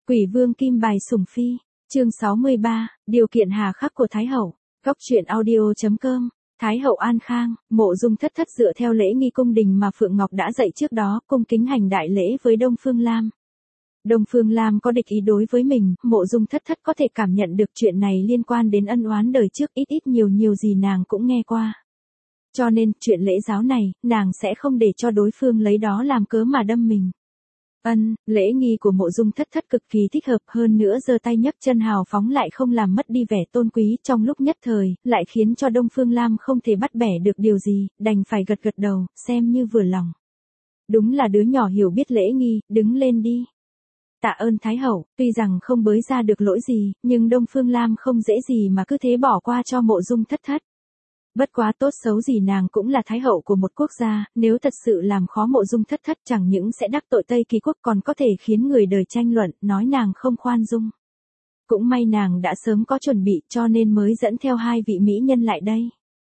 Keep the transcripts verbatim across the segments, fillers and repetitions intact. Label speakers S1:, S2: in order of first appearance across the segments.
S1: Quỷ vương kim bài sủng phi, chương sáu mươi ba, điều kiện hà khắc của Thái hậu. Góc truyện audio chấm com. Thái hậu An Khang, Mộ Dung Thất Thất dựa theo lễ nghi cung đình mà Phượng Ngọc đã dạy trước đó, cung kính hành đại lễ với Đông Phương Lam. Đông Phương Lam có địch ý đối với mình, Mộ Dung Thất Thất có thể cảm nhận được chuyện này liên quan đến ân oán đời trước, ít ít nhiều nhiều gì nàng cũng nghe qua. Cho nên, chuyện lễ giáo này, nàng sẽ không để cho đối phương lấy đó làm cớ mà đâm mình. Ân, lễ nghi của Mộ Dung Thất Thất cực kỳ thích hợp, hơn nữa giơ tay nhấc chân hào phóng lại không làm mất đi vẻ tôn quý, trong lúc nhất thời, lại khiến cho Đông Phương Lam không thể bắt bẻ được điều gì, đành phải gật gật đầu, xem như vừa lòng. Đúng là đứa nhỏ hiểu biết lễ nghi, đứng lên đi. Tạ ơn Thái hậu, tuy rằng không bới ra được lỗi gì, nhưng Đông Phương Lam không dễ gì mà cứ thế bỏ qua cho Mộ Dung Thất Thất. Bất quá tốt xấu gì nàng cũng là thái hậu của một quốc gia, nếu thật sự làm khó Mộ Dung Thất Thất chẳng những sẽ đắc tội Tây Kỳ quốc còn có thể khiến người đời tranh luận, nói nàng không khoan dung. Cũng may nàng đã sớm có chuẩn bị cho nên mới dẫn theo hai vị mỹ nhân lại đây.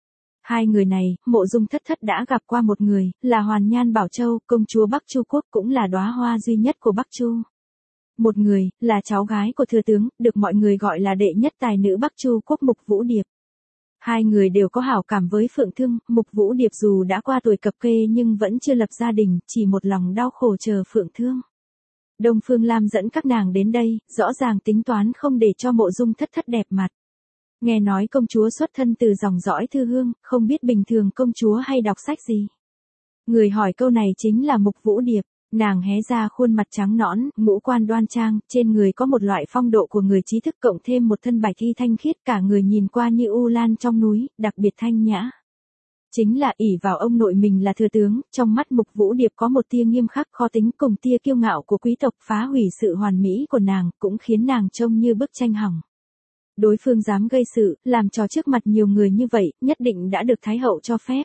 S1: Hai người này, Mộ Dung Thất Thất đã gặp qua một người, là Hoàn Nhan Bảo Châu, công chúa Bắc Chu quốc, cũng là đóa hoa duy nhất của Bắc Chu. Một người, là cháu gái của thừa tướng, được mọi người gọi là đệ nhất tài nữ Bắc Chu quốc Mục Vũ Điệp. Hai người đều có hảo cảm với Phượng Thương, Mục Vũ Điệp dù đã qua tuổi cập kê nhưng vẫn chưa lập gia đình, chỉ một lòng đau khổ chờ Phượng Thương. Đông Phương Lam dẫn các nàng đến đây, rõ ràng tính toán không để cho Mộ Dung Thất Thất đẹp mặt. Nghe nói công chúa xuất thân từ dòng dõi thư hương, không biết bình thường công chúa hay đọc sách gì. Người hỏi câu này chính là Mục Vũ Điệp. Nàng hé ra khuôn mặt trắng nõn, ngũ quan đoan trang, trên người có một loại phong độ của người trí thức cộng thêm một thân bạch y thanh khiết, cả người nhìn qua như u lan trong núi, đặc biệt thanh nhã. Chính là ỷ vào ông nội mình là thừa tướng, trong mắt Mục Vũ Điệp có một tia nghiêm khắc khó tính cùng tia kiêu ngạo của quý tộc, phá hủy sự hoàn mỹ của nàng, cũng khiến nàng trông như bức tranh hỏng. Đối phương dám gây sự, làm trò trước mặt nhiều người như vậy, nhất định đã được Thái hậu cho phép.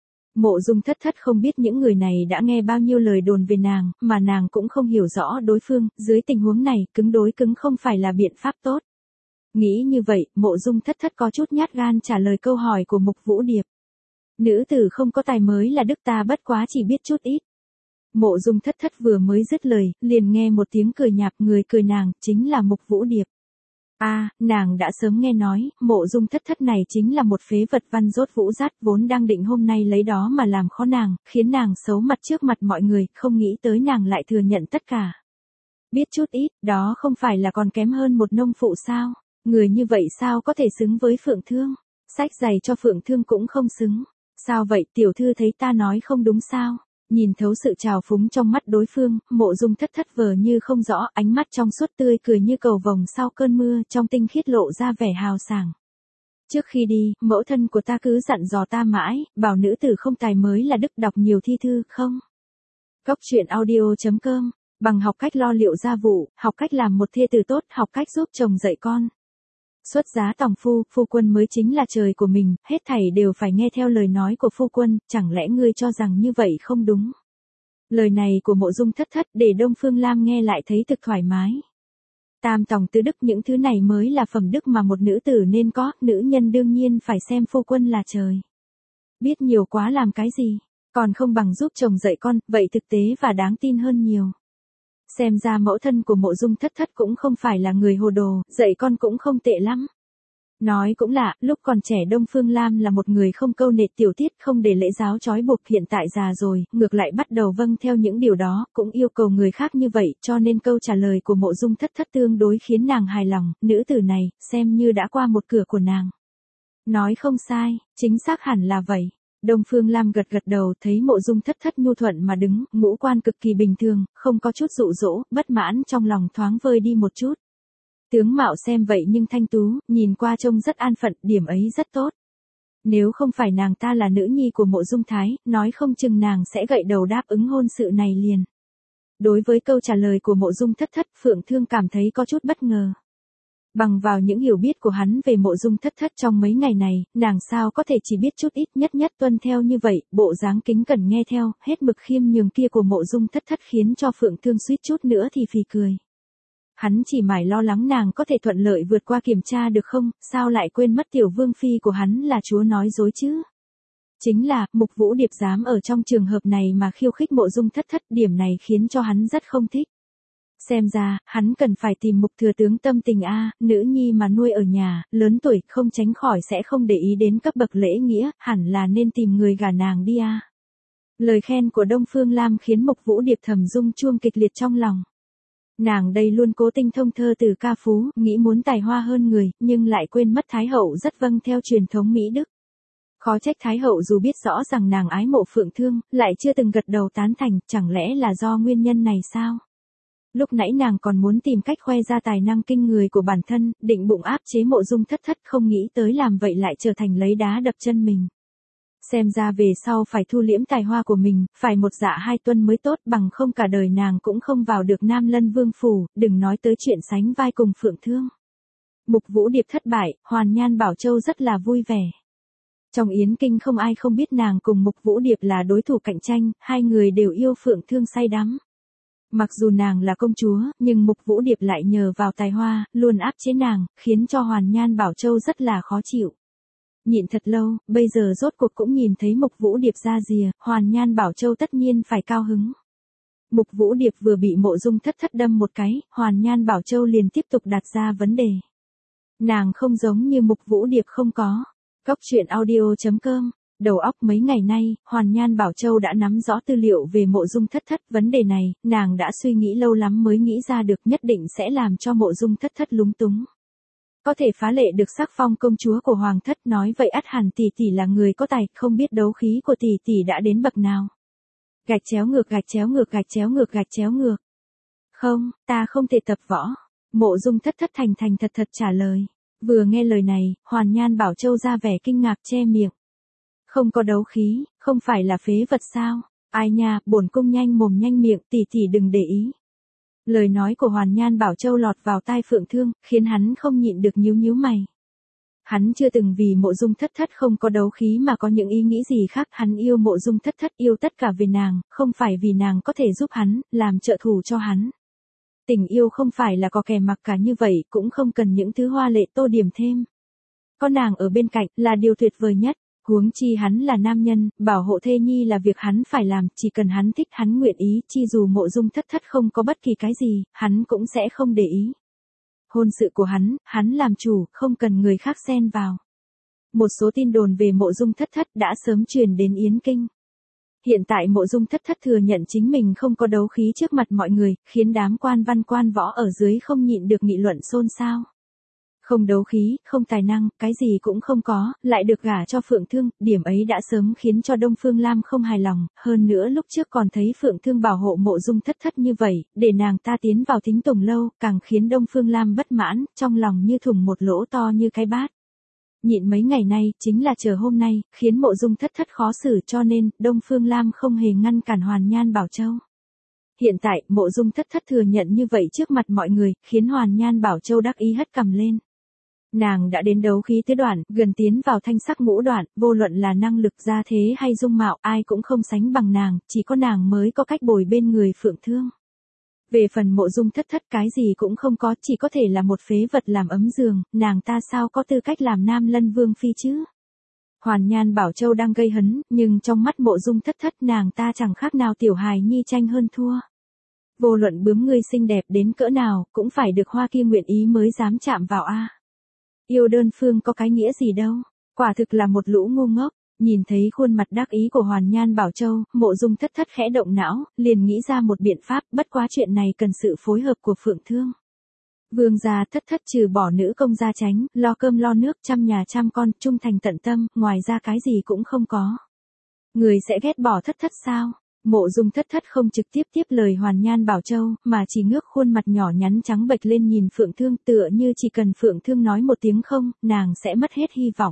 S1: Mộ Dung Thất Thất không biết những người này đã nghe bao nhiêu lời đồn về nàng, mà nàng cũng không hiểu rõ đối phương, dưới tình huống này, cứng đối cứng không phải là biện pháp tốt. Nghĩ như vậy, Mộ Dung Thất Thất có chút nhát gan trả lời câu hỏi của Mục Vũ Điệp. Nữ tử không có tài mới là đức, ta bất quá chỉ biết chút ít. Mộ Dung Thất Thất vừa mới dứt lời, liền nghe một tiếng cười nhạt, người cười nàng, chính là Mục Vũ Điệp. A, à, nàng đã sớm nghe nói, Mộ Dung Thất Thất này chính là một phế vật văn dốt vũ dát, vốn đang định hôm nay lấy đó mà làm khó nàng, khiến nàng xấu mặt trước mặt mọi người, không nghĩ tới nàng lại thừa nhận tất cả. Biết chút ít, đó không phải là còn kém hơn một nông phụ sao? Người như vậy sao có thể xứng với Phượng Thương? Sách giày cho Phượng Thương cũng không xứng. Sao vậy, tiểu thư thấy ta nói không đúng sao? Nhìn thấu sự trào phúng trong mắt đối phương, Mộ Dung Thất Thất vờ như không rõ, ánh mắt trong suốt tươi cười như cầu vồng sau cơn mưa, trong tinh khiết lộ ra vẻ hào sảng. Trước khi đi, mẫu thân của ta cứ dặn dò ta mãi, bảo nữ tử không tài mới là đức, đọc nhiều thi thư, không? Góc truyện audio chấm com, bằng học cách lo liệu gia vụ, học cách làm một thê tử tốt, học cách giúp chồng dạy con. Xuất giá tòng phu, phu quân mới chính là trời của mình, hết thảy đều phải nghe theo lời nói của phu quân, chẳng lẽ ngươi cho rằng như vậy không đúng? Lời này của Mộ Dung Thất Thất để Đông Phương Lam nghe lại thấy thực thoải mái. Tam tòng tứ đức, những thứ này mới là phẩm đức mà một nữ tử nên có, nữ nhân đương nhiên phải xem phu quân là trời. Biết nhiều quá làm cái gì, còn không bằng giúp chồng dạy con, vậy thực tế và đáng tin hơn nhiều. Xem ra mẫu thân của Mộ Dung Thất Thất cũng không phải là người hồ đồ, dạy con cũng không tệ lắm. Nói cũng lạ, lúc còn trẻ Đông Phương Lam là một người không câu nệ tiểu tiết, không để lễ giáo trói buộc, hiện tại già rồi, ngược lại bắt đầu vâng theo những điều đó, cũng yêu cầu người khác như vậy, cho nên câu trả lời của Mộ Dung Thất Thất tương đối khiến nàng hài lòng, nữ tử này, xem như đã qua một cửa của nàng. Nói không sai, chính xác hẳn là vậy. Đông Phương Lam gật gật đầu, thấy Mộ Dung Thất Thất nhu thuận mà đứng, ngũ quan cực kỳ bình thường, không có chút dụ dỗ, bất mãn trong lòng thoáng vơi đi một chút. Tướng mạo xem vậy nhưng thanh tú, nhìn qua trông rất an phận, điểm ấy rất tốt. Nếu không phải nàng ta là nữ nhi của Mộ Dung Thái, nói không chừng nàng sẽ gậy đầu đáp ứng hôn sự này liền. Đối với câu trả lời của Mộ Dung Thất Thất, Phượng Thương cảm thấy có chút bất ngờ. Bằng vào những hiểu biết của hắn về Mộ Dung Thất Thất trong mấy ngày này, nàng sao có thể chỉ biết chút ít, nhất nhất tuân theo như vậy, bộ dáng kính cẩn nghe theo, hết mực khiêm nhường kia của Mộ Dung Thất Thất khiến cho Phượng Thương suýt chút nữa thì phì cười. Hắn chỉ mải lo lắng nàng có thể thuận lợi vượt qua kiểm tra được không, sao lại quên mất tiểu vương phi của hắn là chúa nói dối chứ? Chính là, Mục Vũ Điệp dám ở trong trường hợp này mà khiêu khích Mộ Dung Thất Thất, điểm này khiến cho hắn rất không thích. Xem ra, hắn cần phải tìm Mục thừa tướng tâm tình a, nữ nhi mà nuôi ở nhà, lớn tuổi không tránh khỏi sẽ không để ý đến cấp bậc lễ nghĩa, hẳn là nên tìm người gả nàng đi a. Lời khen của Đông Phương Lam khiến Mục Vũ Điệp thầm rung chuông kịch liệt trong lòng. Nàng đây luôn cố tinh thông thơ từ ca phú, nghĩ muốn tài hoa hơn người, nhưng lại quên mất Thái hậu rất vâng theo truyền thống Mỹ Đức. Khó trách Thái hậu dù biết rõ rằng nàng ái mộ Phượng Thương, lại chưa từng gật đầu tán thành, chẳng lẽ là do nguyên nhân này sao? Lúc nãy nàng còn muốn tìm cách khoe ra tài năng kinh người của bản thân, định bụng áp chế Mộ Dung Thất Thất, không nghĩ tới làm vậy lại trở thành lấy đá đập chân mình. Xem ra về sau phải thu liễm tài hoa của mình, phải một dạ hai tuân mới tốt, bằng không cả đời nàng cũng không vào được Nam Lân Vương phủ, đừng nói tới chuyện sánh vai cùng Phượng Thương. Mục Vũ Điệp thất bại, Hoàn Nhan Bảo Châu rất là vui vẻ. Trong Yến Kinh không ai không biết nàng cùng Mục Vũ Điệp là đối thủ cạnh tranh, hai người đều yêu Phượng Thương say đắm. Mặc dù nàng là công chúa, nhưng Mục Vũ Điệp lại nhờ vào tài hoa, luôn áp chế nàng, khiến cho Hoàn Nhan Bảo Châu rất là khó chịu. Nhịn thật lâu, bây giờ rốt cuộc cũng nhìn thấy Mục Vũ Điệp ra rìa, Hoàn Nhan Bảo Châu tất nhiên phải cao hứng. Mục Vũ Điệp vừa bị Mộ Dung Thất Thất đâm một cái, Hoàn Nhan Bảo Châu liền tiếp tục đặt ra vấn đề. Nàng không giống như Mục Vũ Điệp không có. Góc truyện audio chấm com, đầu óc mấy ngày nay, Hoàn Nhan Bảo Châu đã nắm rõ tư liệu về Mộ Dung Thất Thất, vấn đề này, nàng đã suy nghĩ lâu lắm mới nghĩ ra được, nhất định sẽ làm cho Mộ Dung Thất Thất lúng túng. Có thể phá lệ được sắc phong công chúa của Hoàng thất, nói vậy ắt hẳn tỷ tỷ là người có tài, không biết đấu khí của tỷ tỷ đã đến bậc nào. Gạch chéo ngược gạch chéo ngược gạch chéo ngược gạch chéo ngược. Không, ta không thể tập võ. Mộ Dung Thất Thất thành thành thật thật trả lời. Vừa nghe lời này, Hoàn Nhan Bảo Châu ra vẻ kinh ngạc che miệng. Không có đấu khí, không phải là phế vật sao? Ai nha, bổn cung nhanh mồm nhanh miệng, tỷ tỷ đừng để ý. Lời nói của Hoàn Nhan Bảo Châu lọt vào tai Phượng Thương, khiến hắn không nhịn được nhíu nhíu mày. Hắn chưa từng vì Mộ Dung Thất Thất không có đấu khí mà có những ý nghĩ gì khác, hắn yêu Mộ Dung Thất Thất, yêu tất cả vì nàng, không phải vì nàng có thể giúp hắn, làm trợ thủ cho hắn. Tình yêu không phải là có kẻ mặc cả như vậy, cũng không cần những thứ hoa lệ tô điểm thêm. Có nàng ở bên cạnh là điều tuyệt vời nhất. Huống chi hắn là nam nhân, bảo hộ thê nhi là việc hắn phải làm, chỉ cần hắn thích hắn nguyện ý, chi dù Mộ Dung Thất Thất không có bất kỳ cái gì, hắn cũng sẽ không để ý. Hôn sự của hắn, hắn làm chủ, không cần người khác xen vào. Một số tin đồn về Mộ Dung Thất Thất đã sớm truyền đến Yến Kinh. Hiện tại Mộ Dung Thất Thất thừa nhận chính mình không có đấu khí trước mặt mọi người, khiến đám quan văn quan võ ở dưới không nhịn được nghị luận xôn xao. Không đấu khí, không tài năng, cái gì cũng không có, lại được gả cho Phượng Thương, điểm ấy đã sớm khiến cho Đông Phương Lam không hài lòng, hơn nữa lúc trước còn thấy Phượng Thương bảo hộ Mộ Dung Thất Thất như vậy, để nàng ta tiến vào Thính Tùng lâu, càng khiến Đông Phương Lam bất mãn, trong lòng như thủng một lỗ to như cái bát. Nhịn mấy ngày nay, chính là chờ hôm nay, khiến Mộ Dung Thất Thất khó xử, cho nên, Đông Phương Lam không hề ngăn cản Hoàn Nhan Bảo Châu. Hiện tại, Mộ Dung Thất Thất thừa nhận như vậy trước mặt mọi người, khiến Hoàn Nhan Bảo Châu đắc ý hất cằm lên. Nàng đã đến đấu khí tứ đoạn, gần tiến vào thanh sắc ngũ đoạn, vô luận là năng lực gia thế hay dung mạo, ai cũng không sánh bằng nàng, chỉ có nàng mới có cách bồi bên người Phượng Thương. Về phần Mộ Dung Thất Thất cái gì cũng không có, chỉ có thể là một phế vật làm ấm giường, nàng ta sao có tư cách làm Nam Lân Vương phi chứ? Hoàn Nhan Bảo Châu đang gây hấn, nhưng trong mắt Mộ Dung Thất Thất nàng ta chẳng khác nào tiểu hài nhi tranh hơn thua. Vô luận bướm ngươi xinh đẹp đến cỡ nào, cũng phải được Hoa Kia nguyện ý mới dám chạm vào a. Yêu đơn phương có cái nghĩa gì đâu, quả thực là một lũ ngu ngốc. Nhìn thấy khuôn mặt đắc ý của Hoàn Nhan Bảo Châu, Mộ Dung Thất Thất khẽ động não, liền nghĩ ra một biện pháp, bất quá chuyện này cần sự phối hợp của Phượng Thương. Vương gia Thất Thất trừ bỏ nữ công gia tránh, lo cơm lo nước, chăm nhà chăm con, trung thành tận tâm, ngoài ra cái gì cũng không có. Người sẽ ghét bỏ Thất Thất sao? Mộ Dung Thất Thất không trực tiếp tiếp lời Hoàn Nhan Bảo Châu, mà chỉ ngước khuôn mặt nhỏ nhắn trắng bệch lên nhìn Phượng Thương, tựa như chỉ cần Phượng Thương nói một tiếng không, nàng sẽ mất hết hy vọng.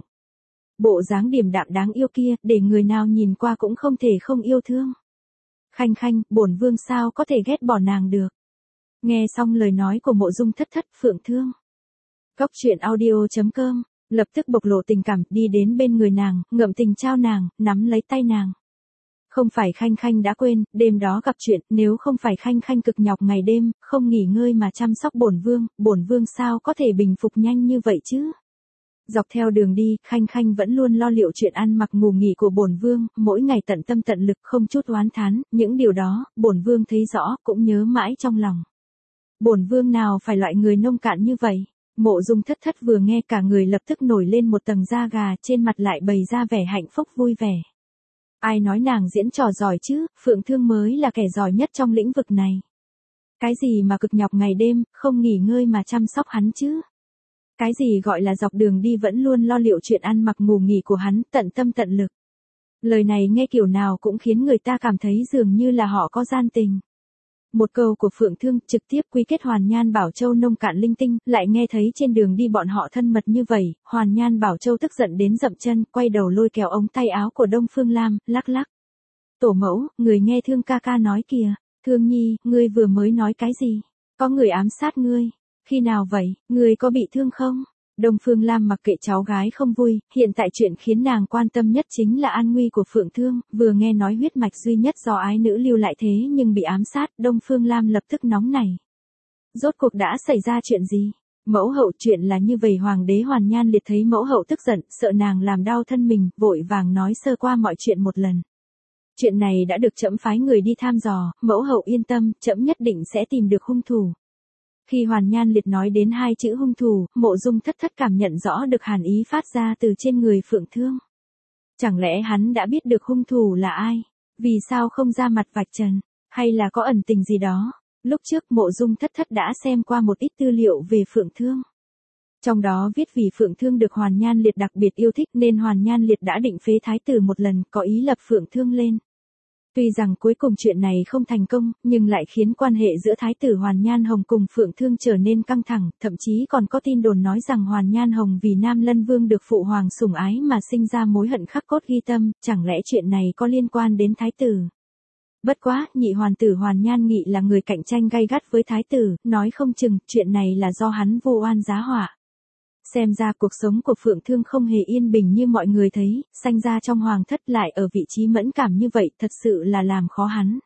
S1: Bộ dáng điềm đạm đáng yêu kia, để người nào nhìn qua cũng không thể không yêu thương. Khanh khanh, bổn vương sao có thể ghét bỏ nàng được. Nghe xong lời nói của Mộ Dung Thất Thất, Phượng Thương. Góc truyện audio chấm com, lập tức bộc lộ tình cảm, đi đến bên người nàng, ngậm tình trao nàng, nắm lấy tay nàng. Không phải Khanh Khanh đã quên, đêm đó gặp chuyện, nếu không phải Khanh Khanh cực nhọc ngày đêm, không nghỉ ngơi mà chăm sóc bổn vương, bổn vương sao có thể bình phục nhanh như vậy chứ? Dọc theo đường đi, Khanh Khanh vẫn luôn lo liệu chuyện ăn mặc ngủ nghỉ của bổn vương, mỗi ngày tận tâm tận lực không chút oán thán, những điều đó, bổn vương thấy rõ, cũng nhớ mãi trong lòng. Bổn vương nào phải loại người nông cạn như vậy. Mộ Dung Thất Thất vừa nghe cả người lập tức nổi lên một tầng da gà, trên mặt lại bày ra vẻ hạnh phúc vui vẻ. Ai nói nàng diễn trò giỏi chứ, Phượng Thương mới là kẻ giỏi nhất trong lĩnh vực này. Cái gì mà cực nhọc ngày đêm, không nghỉ ngơi mà chăm sóc hắn chứ? Cái gì gọi là dọc đường đi vẫn luôn lo liệu chuyện ăn mặc ngủ nghỉ của hắn, tận tâm tận lực. Lời này nghe kiểu nào cũng khiến người ta cảm thấy dường như là họ có gian tình. Một câu của Phượng Thương trực tiếp quy kết Hoàn Nhan Bảo Châu nông cạn linh tinh, lại nghe thấy trên đường đi bọn họ thân mật như vậy, Hoàn Nhan Bảo Châu tức giận đến dậm chân, quay đầu lôi kéo ống tay áo của Đông Phương Lam, lắc lắc. Tổ mẫu, người nghe Thương ca ca nói kìa, Thương nhi, ngươi vừa mới nói cái gì? Có người ám sát ngươi. Khi nào vậy, ngươi có bị thương không? Đông Phương Lam mặc kệ cháu gái không vui, hiện tại chuyện khiến nàng quan tâm nhất chính là an nguy của Phượng Thương, vừa nghe nói huyết mạch duy nhất do ái nữ lưu lại thế nhưng bị ám sát, Đông Phương Lam lập tức nóng nảy. Rốt cuộc đã xảy ra chuyện gì? Mẫu hậu, chuyện là như vậy. Hoàng đế Hoàn Nhan Liệt thấy mẫu hậu tức giận, sợ nàng làm đau thân mình, vội vàng nói sơ qua mọi chuyện một lần. Chuyện này đã được trẫm phái người đi thăm dò, mẫu hậu yên tâm, trẫm nhất định sẽ tìm được hung thủ. Khi Hoàn Nhan Liệt nói đến hai chữ hung thủ, Mộ Dung Thất Thất cảm nhận rõ được hàn ý phát ra từ trên người Phượng Thương. Chẳng lẽ hắn đã biết được hung thủ là ai? Vì sao không ra mặt vạch trần? Hay là có ẩn tình gì đó? Lúc trước Mộ Dung Thất Thất đã xem qua một ít tư liệu về Phượng Thương. Trong đó viết vì Phượng Thương được Hoàn Nhan Liệt đặc biệt yêu thích nên Hoàn Nhan Liệt đã định phế thái tử một lần, có ý lập Phượng Thương lên. Tuy rằng cuối cùng chuyện này không thành công, nhưng lại khiến quan hệ giữa Thái tử Hoàn Nhan Hồng cùng Phượng Thương trở nên căng thẳng, thậm chí còn có tin đồn nói rằng Hoàn Nhan Hồng vì Nam Lân Vương được phụ hoàng sủng ái mà sinh ra mối hận khắc cốt ghi tâm, chẳng lẽ chuyện này có liên quan đến Thái tử? Bất quá, nhị hoàn tử Hoàn Nhan Nghị là người cạnh tranh gay gắt với Thái tử, nói không chừng, chuyện này là do hắn vu oan giá họa. Xem ra cuộc sống của Phượng Thương không hề yên bình như mọi người thấy, sanh ra trong hoàng thất lại ở vị trí mẫn cảm như vậy, thật sự là làm khó hắn.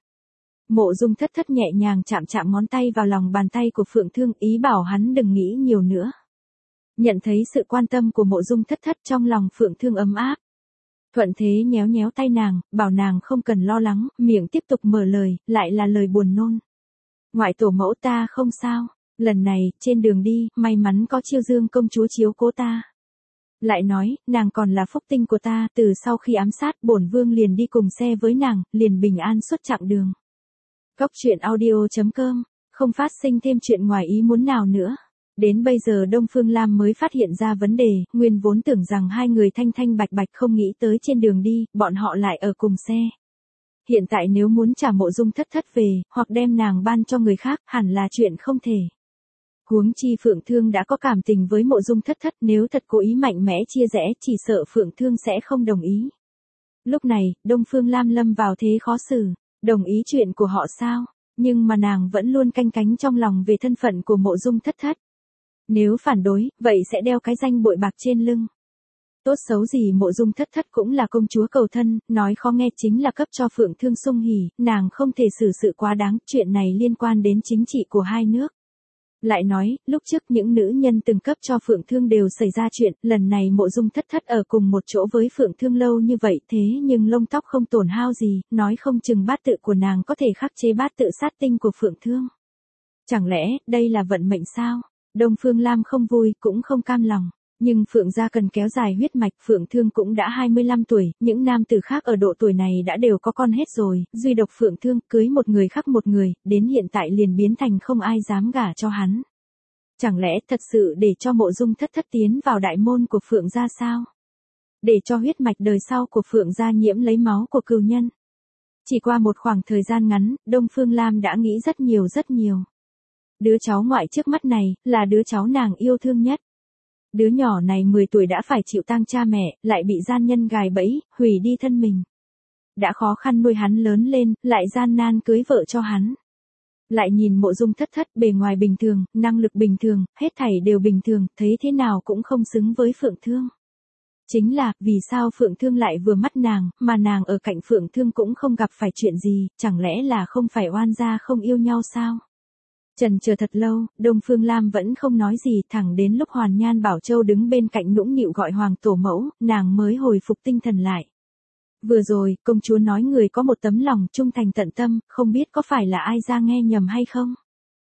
S1: Mộ Dung Thất Thất nhẹ nhàng chạm chạm ngón tay vào lòng bàn tay của Phượng Thương, ý bảo hắn đừng nghĩ nhiều nữa. Nhận thấy sự quan tâm của Mộ Dung Thất Thất, trong lòng Phượng Thương ấm áp. Thuận thế nhéo nhéo tay nàng, bảo nàng không cần lo lắng, miệng tiếp tục mở lời, lại là lời buồn nôn. Ngoại tổ mẫu ta không sao. Lần này, trên đường đi, may mắn có Chiêu Dương công chúa chiếu cố ta. Lại nói, nàng còn là phúc tinh của ta, từ sau khi ám sát, bổn vương liền đi cùng xe với nàng, liền bình an suốt chặng đường. Góc truyện audio chấm com, không phát sinh thêm chuyện ngoài ý muốn nào nữa. Đến bây giờ Đông Phương Lam mới phát hiện ra vấn đề, nguyên vốn tưởng rằng hai người thanh thanh bạch bạch, không nghĩ tới trên đường đi, bọn họ lại ở cùng xe. Hiện tại nếu muốn trả Mộ Dung Thất Thất về, hoặc đem nàng ban cho người khác, hẳn là chuyện không thể. Huống chi Phượng Thương đã có cảm tình với Mộ Dung Thất Thất, nếu thật cố ý mạnh mẽ chia rẽ, chỉ sợ Phượng Thương sẽ không đồng ý. Lúc này, Đông Phương Lam lâm vào thế khó xử, đồng ý chuyện của họ sao? Nhưng mà nàng vẫn luôn canh cánh trong lòng về thân phận của Mộ Dung Thất Thất. Nếu phản đối, vậy sẽ đeo cái danh bội bạc trên lưng. Tốt xấu gì Mộ Dung Thất Thất cũng là công chúa cầu thân, nói khó nghe chính là cấp cho Phượng Thương sung hỉ, nàng không thể xử sự quá đáng, chuyện này liên quan đến chính trị của hai nước. Lại nói, lúc trước những nữ nhân từng cấp cho Phượng Thương đều xảy ra chuyện, lần này Mộ Dung Thất Thất ở cùng một chỗ với Phượng Thương lâu như vậy, thế nhưng lông tóc không tổn hao gì, nói không chừng bát tự của nàng có thể khắc chế bát tự sát tinh của Phượng Thương. Chẳng lẽ, đây là vận mệnh sao? Đông Phương Lam không vui, cũng không cam lòng. Nhưng Phượng gia cần kéo dài huyết mạch, Phượng Thương cũng đã hai mươi lăm tuổi, những nam tử khác ở độ tuổi này đã đều có con hết rồi, duy độc Phượng Thương cưới một người khác một người, đến hiện tại liền biến thành không ai dám gả cho hắn. Chẳng lẽ thật sự để cho Mộ Dung Thất Thất tiến vào đại môn của Phượng gia sao? Để cho huyết mạch đời sau của Phượng gia nhiễm lấy máu của cừu nhân. Chỉ qua một khoảng thời gian ngắn, Đông Phương Lam đã nghĩ rất nhiều rất nhiều. Đứa cháu ngoại trước mắt này, là đứa cháu nàng yêu thương nhất. Đứa nhỏ này mười tuổi đã phải chịu tang cha mẹ, lại bị gian nhân gài bẫy, hủy đi thân mình. Đã khó khăn nuôi hắn lớn lên, lại gian nan cưới vợ cho hắn. Lại nhìn Mộ Dung Thất Thất, bề ngoài bình thường, năng lực bình thường, hết thảy đều bình thường, thấy thế nào cũng không xứng với Phượng Thương. Chính là, vì sao Phượng Thương lại vừa mắt nàng, mà nàng ở cạnh Phượng Thương cũng không gặp phải chuyện gì, chẳng lẽ là không phải oan gia không yêu nhau sao? Trần chờ thật lâu, Đông Phương Lam vẫn không nói gì, thẳng đến lúc Hoàn Nhan Bảo Châu đứng bên cạnh nũng nịu gọi hoàng tổ mẫu, nàng mới hồi phục tinh thần lại. Vừa rồi, công chúa nói người có một tấm lòng trung thành tận tâm, không biết có phải là ai ra nghe nhầm hay không?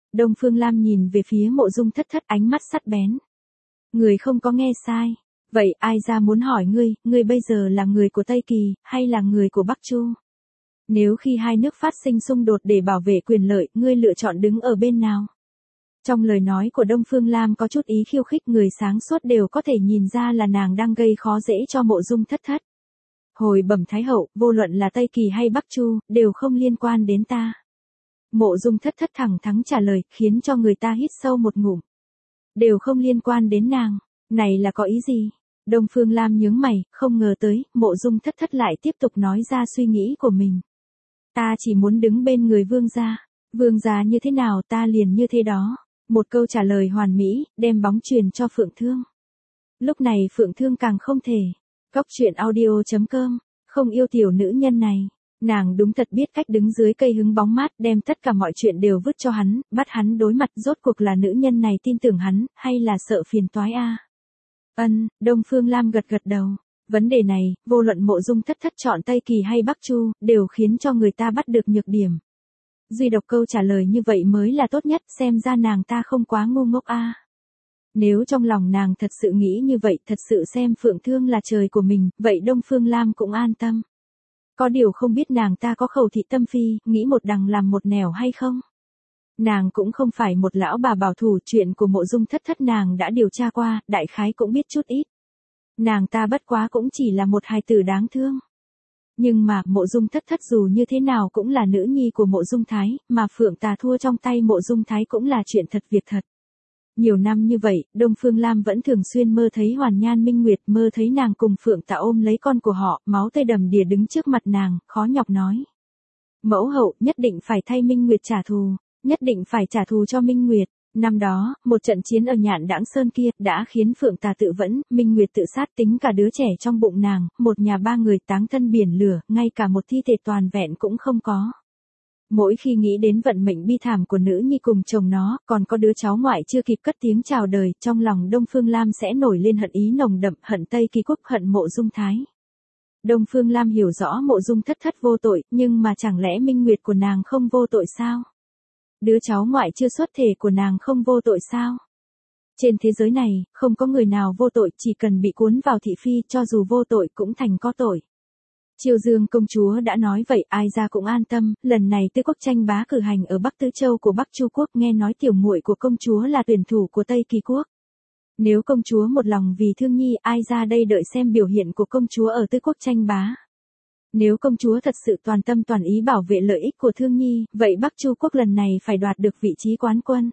S1: Đông Phương Lam nhìn về phía Mộ Dung Thất Thất, ánh mắt sắc bén. Người không có nghe sai. Vậy ai ra muốn hỏi ngươi, ngươi bây giờ là người của Tây Kỳ, hay là người của Bắc Chu? Nếu khi hai nước phát sinh xung đột để bảo vệ quyền lợi, ngươi lựa chọn đứng ở bên nào? Trong lời nói của Đông Phương Lam có chút ý khiêu khích, người sáng suốt đều có thể nhìn ra là nàng đang gây khó dễ cho Mộ Dung Thất Thất. Hồi bẩm Thái hậu, vô luận là Tây Kỳ hay Bắc Chu, đều không liên quan đến ta. Mộ Dung Thất Thất thẳng thắn trả lời, khiến cho người ta hít sâu một ngụm. Đều không liên quan đến nàng, này là có ý gì? Đông Phương Lam nhướng mày, không ngờ tới, Mộ Dung Thất Thất lại tiếp tục nói ra suy nghĩ của mình. Ta chỉ muốn đứng bên người vương gia, vương gia như thế nào ta liền như thế đó. Một câu trả lời hoàn mỹ, đem bóng truyền cho Phượng Thương. Lúc này Phượng Thương càng không thể. Cóc truyện audio chấm com, không yêu tiểu nữ nhân này. Nàng đúng thật biết cách đứng dưới cây hứng bóng mát, đem tất cả mọi chuyện đều vứt cho hắn, bắt hắn đối mặt. Rốt cuộc là nữ nhân này tin tưởng hắn, hay là sợ phiền toái a? À? Ân, Đông Phương Lam gật gật đầu. Vấn đề này, vô luận Mộ Dung Thất Thất chọn Tây Kỳ hay Bắc Chu, đều khiến cho người ta bắt được nhược điểm. Duy độc câu trả lời như vậy mới là tốt nhất, xem ra nàng ta không quá ngu ngốc a. À. Nếu trong lòng nàng thật sự nghĩ như vậy, thật sự xem Phượng Thương là trời của mình, vậy Đông Phương Lam cũng an tâm. Có điều không biết nàng ta có khẩu thị tâm phi, nghĩ một đằng làm một nẻo hay không? Nàng cũng không phải một lão bà bảo thủ, chuyện của Mộ Dung Thất Thất nàng đã điều tra qua, đại khái cũng biết chút ít. Nàng ta bất quá cũng chỉ là một hài tử đáng thương. Nhưng mà, Mộ Dung Thất Thất dù như thế nào cũng là nữ nhi của Mộ Dung Thái, mà Phượng Tà thua trong tay Mộ Dung Thái cũng là chuyện thật việc thật. Nhiều năm như vậy, Đông Phương Lam vẫn thường xuyên mơ thấy Hoàn Nhan Minh Nguyệt, mơ thấy nàng cùng Phượng Tà ôm lấy con của họ, máu tươi đầm đìa đứng trước mặt nàng, khó nhọc nói. Mẫu hậu, nhất định phải thay Minh Nguyệt trả thù, nhất định phải trả thù cho Minh Nguyệt. Năm đó, một trận chiến ở Nhạn Đãng Sơn kia, đã khiến Phượng Tà tự vẫn, Minh Nguyệt tự sát, tính cả đứa trẻ trong bụng nàng, một nhà ba người táng thân biển lửa, ngay cả một thi thể toàn vẹn cũng không có. Mỗi khi nghĩ đến vận mệnh bi thảm của nữ nhi cùng chồng nó, còn có đứa cháu ngoại chưa kịp cất tiếng chào đời, trong lòng Đông Phương Lam sẽ nổi lên hận ý nồng đậm, hận Tây Kỳ Quốc, hận Mộ Dung Thái. Đông Phương Lam hiểu rõ Mộ Dung Thất Thất vô tội, nhưng mà chẳng lẽ Minh Nguyệt của nàng không vô tội sao? Đứa cháu ngoại chưa xuất thể của nàng không vô tội sao? Trên thế giới này, không có người nào vô tội, chỉ cần bị cuốn vào thị phi, cho dù vô tội cũng thành có tội. Chiêu Dương công chúa đã nói vậy, ai ra cũng an tâm, lần này Tư Quốc tranh bá cử hành ở Bắc Tứ Châu của Bắc Chu Quốc, nghe nói tiểu muội của công chúa là tuyển thủ của Tây Kỳ Quốc. Nếu công chúa một lòng vì thương nhi, ai ra đây đợi xem biểu hiện của công chúa ở Tư Quốc tranh bá. Nếu công chúa thật sự toàn tâm toàn ý bảo vệ lợi ích của thương nhi, vậy Bắc Chu Quốc lần này phải đoạt được vị trí quán quân.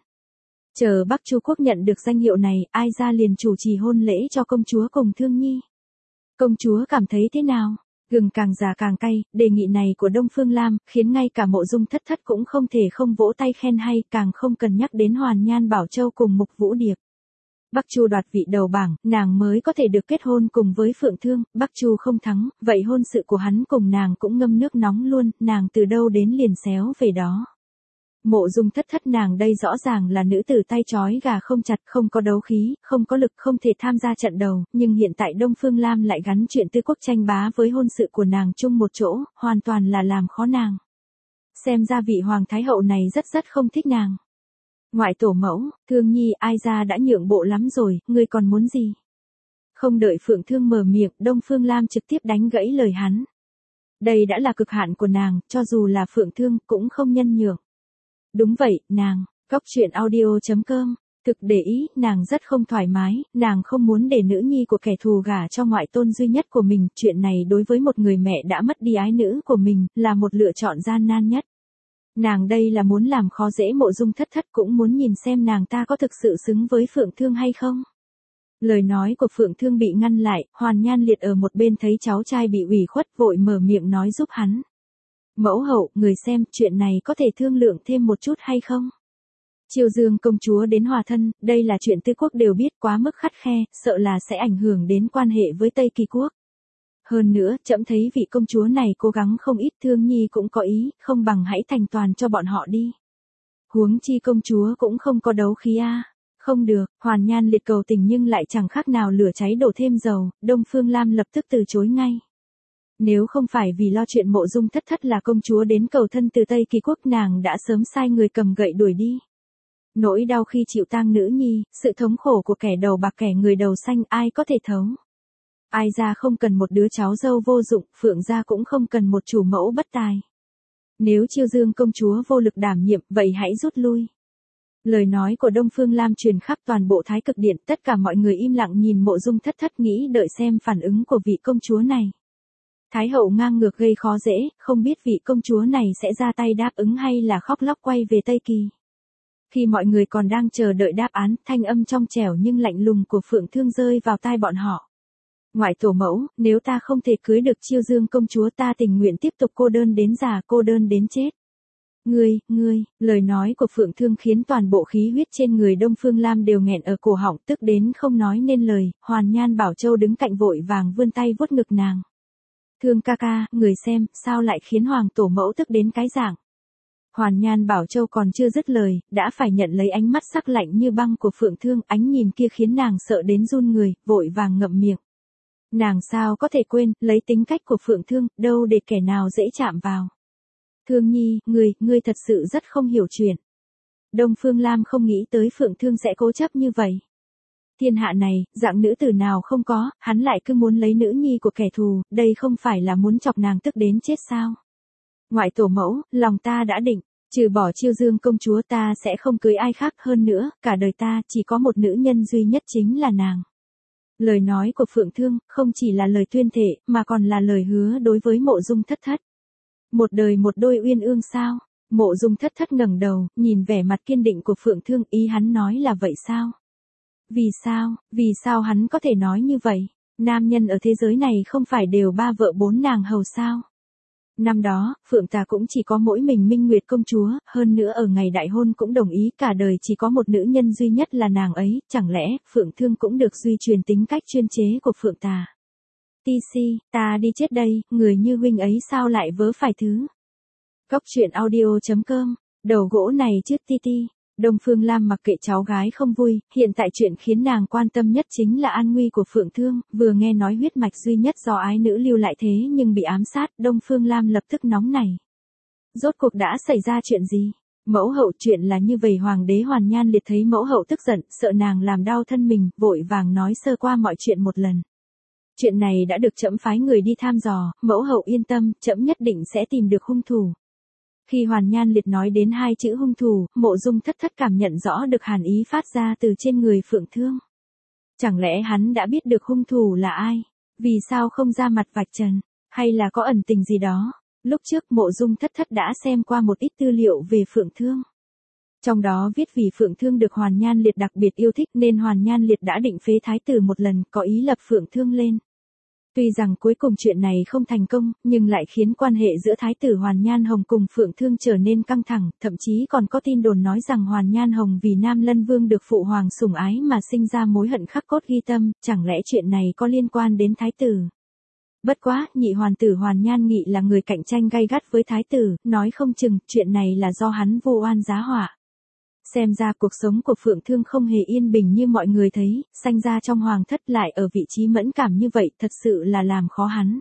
S1: Chờ Bắc Chu Quốc nhận được danh hiệu này, ai ra liền chủ trì hôn lễ cho công chúa cùng thương nhi. Công chúa cảm thấy thế nào? Gừng càng già càng cay, đề nghị này của Đông Phương Lam, khiến ngay cả Mộ Dung Thất Thất cũng không thể không vỗ tay khen hay, càng không cần nhắc đến Hoàn Nhan Bảo Châu cùng Mục Vũ Điệp. Bắc Chu đoạt vị đầu bảng, nàng mới có thể được kết hôn cùng với Phượng Thương, Bắc Chu không thắng, vậy hôn sự của hắn cùng nàng cũng ngâm nước nóng luôn, nàng từ đâu đến liền xéo về đó. Mộ Dung Thất Thất nàng đây rõ ràng là nữ tử tay trói gà không chặt, không có đấu khí, không có lực, không thể tham gia trận đầu, nhưng hiện tại Đông Phương Lam lại gắn chuyện Tư Quốc tranh bá với hôn sự của nàng chung một chỗ, hoàn toàn là làm khó nàng. Xem ra vị Hoàng Thái Hậu này rất rất không thích nàng. Ngoại tổ mẫu, Thương nhi, ai ra đã nhượng bộ lắm rồi, ngươi còn muốn gì? Không đợi Phượng Thương mở miệng, Đông Phương Lam trực tiếp đánh gãy lời hắn. Đây đã là cực hạn của nàng, cho dù là Phượng Thương cũng không nhân nhượng. Đúng vậy, nàng, cóc truyện audio chấm com, thực để ý, nàng rất không thoải mái, nàng không muốn để nữ nhi của kẻ thù gả cho ngoại tôn duy nhất của mình, chuyện này đối với một người mẹ đã mất đi ái nữ của mình, là một lựa chọn gian nan nhất. Nàng đây là muốn làm khó dễ Mộ Dung Thất Thất, cũng muốn nhìn xem nàng ta có thực sự xứng với Phượng Thương hay không. Lời nói của Phượng Thương bị ngăn lại, Hoàn Nhan Liệt ở một bên thấy cháu trai bị ủy khuất vội mở miệng nói giúp hắn. Mẫu hậu, người xem, chuyện này có thể thương lượng thêm một chút hay không? Chiêu Dương công chúa đến hòa thân, đây là chuyện Tư Quốc đều biết, quá mức khắt khe, sợ là sẽ ảnh hưởng đến quan hệ với Tây Kỳ Quốc. Hơn nữa, trẫm thấy vị công chúa này cố gắng không ít, Thương nhi cũng có ý, không bằng hãy thành toàn cho bọn họ đi. Huống chi công chúa cũng không có đấu khí a. À. Không được, Hoàn Nhan Liệt cầu tình nhưng lại chẳng khác nào lửa cháy đổ thêm dầu, Đông Phương Lam lập tức từ chối ngay. Nếu không phải vì lo chuyện Mộ Dung Thất Thất là công chúa đến cầu thân từ Tây Kỳ Quốc, nàng đã sớm sai người cầm gậy đuổi đi. Nỗi đau khi chịu tang nữ nhi, sự thống khổ của kẻ đầu bạc kẻ người đầu xanh ai có thể thấu. Ai gia không cần một đứa cháu dâu vô dụng, Phượng gia cũng không cần một chủ mẫu bất tài. Nếu Chiêu Dương công chúa vô lực đảm nhiệm, vậy hãy rút lui. Lời nói của Đông Phương Lam truyền khắp toàn bộ Thái Cực Điện, tất cả mọi người im lặng nhìn Mộ Dung Thất Thất nghĩ đợi xem phản ứng của vị công chúa này. Thái hậu ngang ngược gây khó dễ, không biết vị công chúa này sẽ ra tay đáp ứng hay là khóc lóc quay về Tây Kỳ. Khi mọi người còn đang chờ đợi đáp án, thanh âm trong trẻo nhưng lạnh lùng của Phượng Thương rơi vào tai bọn họ. Ngoại tổ mẫu, nếu ta không thể cưới được Chiêu Dương công chúa ta tình nguyện tiếp tục cô đơn đến già, cô đơn đến chết. Ngươi, ngươi, lời nói của Phượng Thương khiến toàn bộ khí huyết trên người Đông Phương Lam đều nghẹn ở cổ họng, tức đến không nói nên lời. Hoàn Nhan Bảo Châu đứng cạnh vội vàng vươn tay vuốt ngực nàng. Thương ca ca, người xem, sao lại khiến Hoàng tổ mẫu tức đến cái dạng. Hoàn Nhan Bảo Châu còn chưa dứt lời, đã phải nhận lấy ánh mắt sắc lạnh như băng của Phượng Thương, ánh nhìn kia khiến nàng sợ đến run người, vội vàng ngậm miệng. Nàng sao có thể quên, lấy tính cách của Phượng Thương, đâu để kẻ nào dễ chạm vào. Thương nhi, ngươi, ngươi thật sự rất không hiểu chuyện. Đông Phương Lam không nghĩ tới Phượng Thương sẽ cố chấp như vậy. Thiên hạ này, dạng nữ tử nào không có, hắn lại cứ muốn lấy nữ nhi của kẻ thù, đây không phải là muốn chọc nàng tức đến chết sao. Ngoại tổ mẫu, lòng ta đã định, trừ bỏ Chiêu Dương công chúa ta sẽ không cưới ai khác hơn nữa, cả đời ta chỉ có một nữ nhân duy nhất chính là nàng. Lời nói của Phượng Thương, không chỉ là lời tuyên thệ, mà còn là lời hứa đối với Mộ Dung Thất Thất. Một đời một đôi uyên ương sao? Mộ Dung Thất Thất ngẩng đầu, nhìn vẻ mặt kiên định của Phượng Thương, ý hắn nói là vậy sao? Vì sao, vì sao hắn có thể nói như vậy? Nam nhân ở thế giới này không phải đều ba vợ bốn nàng hầu sao? Năm đó, Phượng Tà cũng chỉ có mỗi mình Minh Nguyệt công chúa, hơn nữa ở ngày đại hôn cũng đồng ý cả đời chỉ có một nữ nhân duy nhất là nàng ấy, chẳng lẽ Phượng Thương cũng được duy truyền tính cách chuyên chế của Phượng Tà? Ti si, ta đi chết đây, người như huynh ấy sao lại vớ phải thứ. Góc truyện audio chấm com, đầu gỗ này chứ ti ti. Đông Phương Lam mặc kệ cháu gái không vui, hiện tại chuyện khiến nàng quan tâm nhất chính là an nguy của Phượng Thương, vừa nghe nói huyết mạch duy nhất do ái nữ lưu lại thế nhưng bị ám sát, Đông Phương Lam lập tức nóng nảy. Rốt cuộc đã xảy ra chuyện gì? Mẫu hậu, chuyện là như vậy. Hoàng đế Hoàn Nhan Liệt thấy mẫu hậu tức giận, sợ nàng làm đau thân mình, vội vàng nói sơ qua mọi chuyện một lần. Chuyện này đã được trẫm phái người đi thăm dò, mẫu hậu yên tâm, trẫm nhất định sẽ tìm được hung thủ. Khi Hoàn Nhan Liệt nói đến hai chữ hung thủ, Mộ Dung Thất Thất cảm nhận rõ được hàn ý phát ra từ trên người Phượng Thương. Chẳng lẽ hắn đã biết được hung thủ là ai? Vì sao không ra mặt vạch trần? Hay là có ẩn tình gì đó? Lúc trước Mộ Dung Thất Thất đã xem qua một ít tư liệu về Phượng Thương. Trong đó viết vì Phượng Thương được Hoàn Nhan Liệt đặc biệt yêu thích nên Hoàn Nhan Liệt đã định phế thái tử một lần, có ý lập Phượng Thương lên. Tuy rằng cuối cùng chuyện này không thành công, nhưng lại khiến quan hệ giữa Thái tử Hoàn Nhan Hồng cùng Phượng Thương trở nên căng thẳng, thậm chí còn có tin đồn nói rằng Hoàn Nhan Hồng vì Nam Lân Vương được phụ hoàng sủng ái mà sinh ra mối hận khắc cốt ghi tâm, chẳng lẽ chuyện này có liên quan đến Thái tử? Bất quá, nhị hoàn tử Hoàn Nhan Nghị là người cạnh tranh gay gắt với Thái tử, nói không chừng, chuyện này là do hắn vu oan giá họa. Xem ra cuộc sống của Phượng Thương không hề yên bình như mọi người thấy, sanh ra trong hoàng thất lại ở vị trí mẫn cảm như vậy, thật sự là làm khó hắn.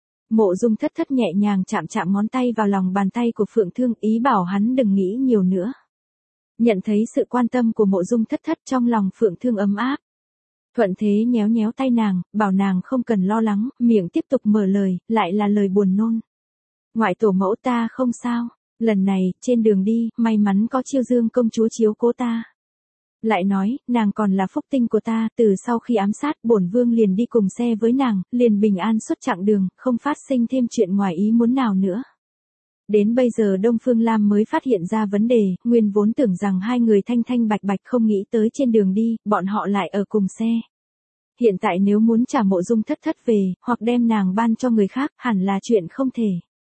S1: Mộ Dung Thất Thất nhẹ nhàng chạm chạm ngón tay vào lòng bàn tay của Phượng Thương, ý bảo hắn đừng nghĩ nhiều nữa. Nhận thấy sự quan tâm của Mộ Dung Thất Thất, trong lòng Phượng Thương ấm áp. Thuận thế nhéo nhéo tay nàng, bảo nàng không cần lo lắng, miệng tiếp tục mở lời, lại là lời buồn nôn. Ngoại tổ mẫu ta không sao. Lần này, trên đường đi, may mắn có Chiêu Dương công chúa chiếu cố ta. Lại nói, nàng còn là phúc tinh của ta, từ sau khi ám sát, bổn vương liền đi cùng xe với nàng, liền bình an suốt chặng đường, không phát sinh thêm chuyện ngoài ý muốn nào nữa. Đến bây giờ Đông Phương Lam mới phát hiện ra vấn đề, nguyên vốn tưởng rằng hai người thanh thanh bạch bạch, không nghĩ tới trên đường đi, bọn họ lại ở cùng xe. Hiện tại nếu muốn trả Mộ Dung Thất Thất về, hoặc đem nàng ban cho người khác, hẳn là chuyện không thể.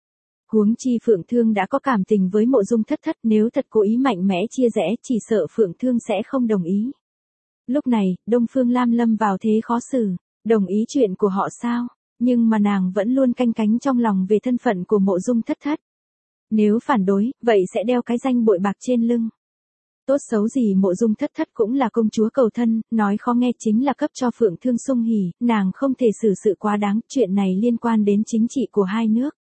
S1: Huống chi Phượng Thương đã có cảm tình với Mộ Dung Thất Thất, nếu thật cố ý mạnh mẽ chia rẽ, chỉ sợ Phượng Thương sẽ không đồng ý. Lúc này, Đông Phương Lam lâm vào thế khó xử, đồng ý chuyện của họ sao? Nhưng mà nàng vẫn luôn canh cánh trong lòng về thân phận của Mộ Dung Thất Thất. Nếu phản đối, vậy sẽ đeo cái danh bội bạc trên lưng. Tốt xấu gì Mộ Dung Thất Thất cũng là công chúa cầu thân, nói khó nghe chính là cấp cho Phượng Thương sung hỉ, nàng không thể xử sự quá đáng, chuyện này liên quan đến chính trị của hai nước.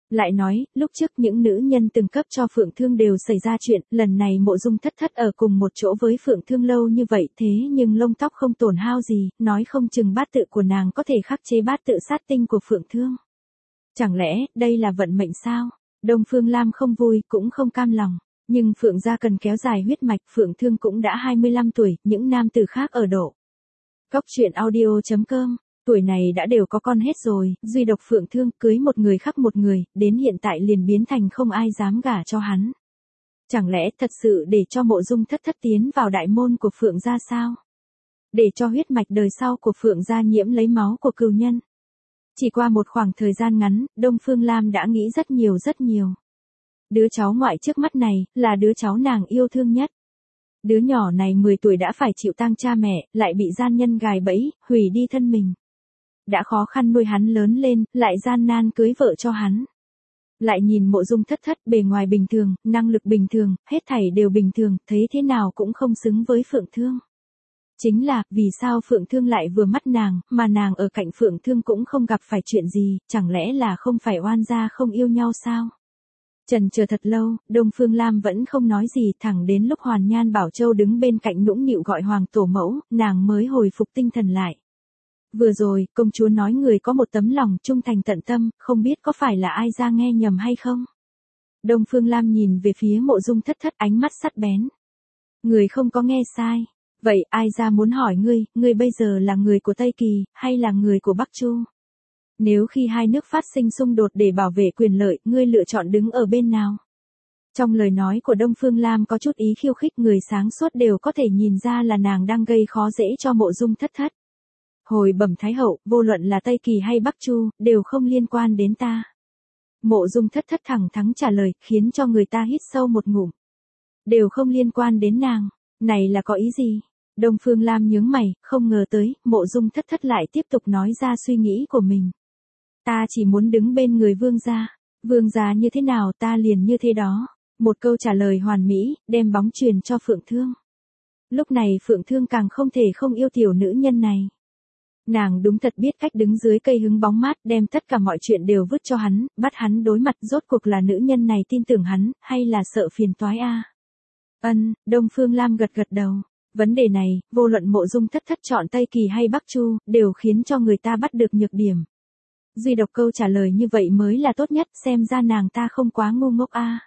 S1: Lại nói, lúc trước những nữ nhân từng cấp cho Phượng Thương đều xảy ra chuyện, lần này Mộ Dung Thất Thất ở cùng một chỗ với Phượng Thương lâu như vậy thế nhưng lông tóc không tổn hao gì, nói không chừng bát tự của nàng có thể khắc chế bát tự sát tinh của Phượng Thương. Chẳng lẽ, đây là vận mệnh sao? Đông Phương Lam không vui, cũng không cam lòng. Nhưng Phượng gia cần kéo dài huyết mạch, Phượng Thương cũng đã hai mươi lăm tuổi, những nam tử khác ở độ. Góc truyện audio chấm com, tuổi này đã đều có con hết rồi, duy độc Phượng Thương cưới một người khác một người, đến hiện tại liền biến thành không ai dám gả cho hắn. Chẳng lẽ thật sự để cho Mộ Dung Thất Thất tiến vào đại môn của Phượng gia sao? Để cho huyết mạch đời sau của Phượng gia nhiễm lấy máu của cừu nhân. Chỉ qua một khoảng thời gian ngắn, Đông Phương Lam đã nghĩ rất nhiều rất nhiều. Đứa cháu ngoại trước mắt này, là đứa cháu nàng yêu thương nhất. Đứa nhỏ này mười tuổi đã phải chịu tang cha mẹ, lại bị gian nhân gài bẫy, hủy đi thân mình. Đã khó khăn nuôi hắn lớn lên, lại gian nan cưới vợ cho hắn. Lại nhìn Mộ Dung Thất Thất bề ngoài bình thường, năng lực bình thường, hết thảy đều bình thường, thấy thế nào cũng không xứng với Phượng Thương. Chính là, vì sao Phượng Thương lại vừa mắt nàng, mà nàng ở cạnh Phượng Thương cũng không gặp phải chuyện gì, chẳng lẽ là không phải oan gia không yêu nhau sao? Trần chờ thật lâu, Đông Phương Lam vẫn không nói gì, thẳng đến lúc Hoàn Nhan Bảo Châu đứng bên cạnh nũng nịu gọi Hoàng tổ mẫu, nàng mới hồi phục tinh thần lại. Vừa rồi, công chúa nói người có một tấm lòng trung thành tận tâm, không biết có phải là ai ra nghe nhầm hay không? Đông Phương Lam nhìn về phía Mộ Dung Thất Thất, ánh mắt sắc bén. Người không có nghe sai. Vậy ai ra muốn hỏi ngươi, ngươi bây giờ là người của Tây Kỳ, hay là người của Bắc Chu? Nếu khi hai nước phát sinh xung đột để bảo vệ quyền lợi, ngươi lựa chọn đứng ở bên nào? Trong lời nói của Đông Phương Lam có chút ý khiêu khích, người sáng suốt đều có thể nhìn ra là nàng đang gây khó dễ cho Mộ Dung Thất Thất. Hồi bẩm Thái hậu, vô luận là Tây Kỳ hay Bắc Chu, đều không liên quan đến ta. Mộ Dung Thất Thất thẳng thắn trả lời, khiến cho người ta hít sâu một ngụm. Đều không liên quan đến nàng, này là có ý gì? Đông Phương Lam nhướng mày, không ngờ tới, Mộ Dung Thất Thất lại tiếp tục nói ra suy nghĩ của mình. Ta chỉ muốn đứng bên người vương gia, vương gia như thế nào ta liền như thế đó. Một câu trả lời hoàn mỹ, đem bóng truyền cho Phượng Thương. Lúc này Phượng Thương càng không thể không yêu tiểu nữ nhân này. Nàng đúng thật biết cách đứng dưới cây hứng bóng mát, đem tất cả mọi chuyện đều vứt cho hắn, bắt hắn đối mặt, rốt cuộc là nữ nhân này tin tưởng hắn, hay là sợ phiền toái a? Ân, Đông Phương Lam gật gật đầu. Vấn đề này, vô luận Mộ Dung Thất Thất chọn Tây Kỳ hay Bắc Chu, đều khiến cho người ta bắt được nhược điểm. Duy độc câu trả lời như vậy mới là tốt nhất, xem ra nàng ta không quá ngu ngốc a.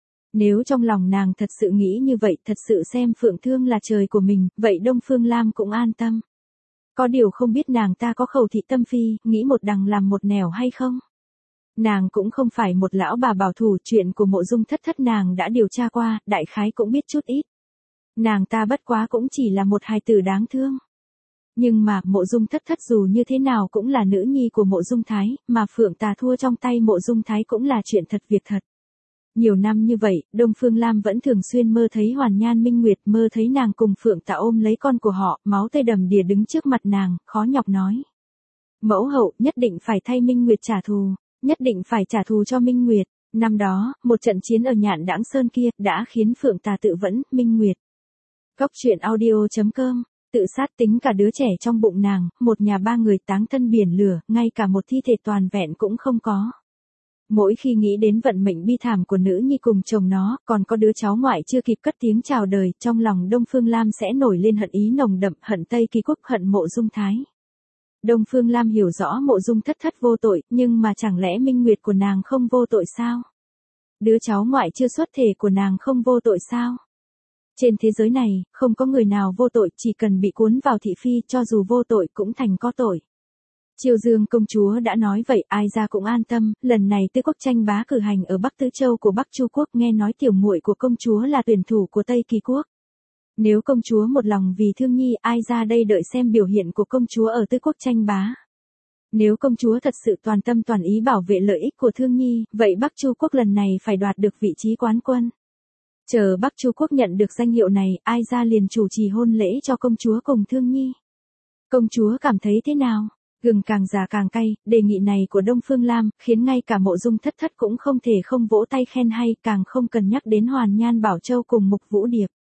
S1: Nếu trong lòng nàng thật sự nghĩ như vậy, thật sự xem Phượng Thương là trời của mình, vậy Đông Phương Lam cũng an tâm. Có điều không biết nàng ta có khẩu thị tâm phi, nghĩ một đằng làm một nẻo hay không? Nàng cũng không phải một lão bà bảo thủ, chuyện của Mộ Dung Thất Thất nàng đã điều tra qua, đại khái cũng biết chút ít. Nàng ta bất quá cũng chỉ là một hài tử đáng thương. Nhưng mà, Mộ Dung Thất Thất dù như thế nào cũng là nữ nhi của Mộ Dung Thái, mà Phượng Tà thua trong tay Mộ Dung Thái cũng là chuyện thật việc thật. Nhiều năm như vậy, Đông Phương Lam vẫn thường xuyên mơ thấy Hoàn Nhan Minh Nguyệt, mơ thấy nàng cùng Phượng Tà ôm lấy con của họ, máu tươi đầm đìa đứng trước mặt nàng, khó nhọc nói. Mẫu hậu, nhất định phải thay Minh Nguyệt trả thù, nhất định phải trả thù cho Minh Nguyệt. Năm đó, một trận chiến ở Nhạn Đãng Sơn kia, đã khiến Phượng Tà tự vẫn, Minh Nguyệt. Góc truyện audio chấm com, tự sát tính cả đứa trẻ trong bụng nàng, một nhà ba người táng thân biển lửa, ngay cả một thi thể toàn vẹn cũng không có. Mỗi khi nghĩ đến vận mệnh bi thảm của nữ nhi cùng chồng nó, còn có đứa cháu ngoại chưa kịp cất tiếng chào đời, trong lòng Đông Phương Lam sẽ nổi lên hận ý nồng đậm, hận Tây Kỳ quốc, hận Mộ Dung Thái. Đông Phương Lam hiểu rõ Mộ Dung Thất Thất vô tội, nhưng mà chẳng lẽ Minh Nguyệt của nàng không vô tội sao? Đứa cháu ngoại chưa xuất thể của nàng không vô tội sao? Trên thế giới này, không có người nào vô tội, chỉ cần bị cuốn vào thị phi, cho dù vô tội cũng thành có tội. Triều Dương công chúa đã nói vậy, ai ra cũng an tâm, lần này Tư quốc tranh bá cử hành ở Bắc Tư Châu của Bắc Chu quốc, nghe nói tiểu muội của công chúa là tuyển thủ của Tây Kỳ quốc. Nếu công chúa một lòng vì thương nhi, ai ra đây đợi xem biểu hiện của công chúa ở Tư quốc tranh bá. Nếu công chúa thật sự toàn tâm toàn ý bảo vệ lợi ích của thương nhi, vậy Bắc Chu quốc lần này phải đoạt được vị trí quán quân. Chờ Bắc Chu quốc nhận được danh hiệu này, ai ra liền chủ trì hôn lễ cho công chúa cùng thương nhi. Công chúa cảm thấy thế nào? Gừng càng già càng cay, đề nghị này của Đông Phương Lam, khiến ngay cả Mộ Dung Thất Thất cũng không thể không vỗ tay khen hay, càng không cần nhắc đến Hoàn Nhan Bảo Châu cùng Mục Vũ Điệp.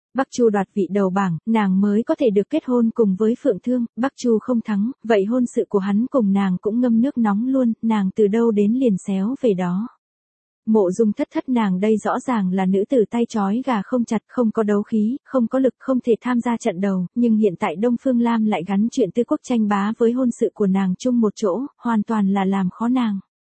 S1: Bắc Chu đoạt vị đầu bảng, nàng mới có thể được kết hôn cùng với Phượng Thương, Bắc Chu không thắng, vậy hôn sự của hắn cùng nàng cũng ngâm nước nóng luôn, nàng từ đâu đến liền xéo về đó. Mộ Dung Thất Thất nàng đây rõ ràng là nữ tử tay trói gà không chặt, không có đấu khí, không có lực, không thể tham gia trận đầu, nhưng hiện tại Đông Phương Lam lại gắn chuyện tư quốc tranh bá với hôn sự của nàng chung một chỗ, hoàn toàn là làm khó nàng.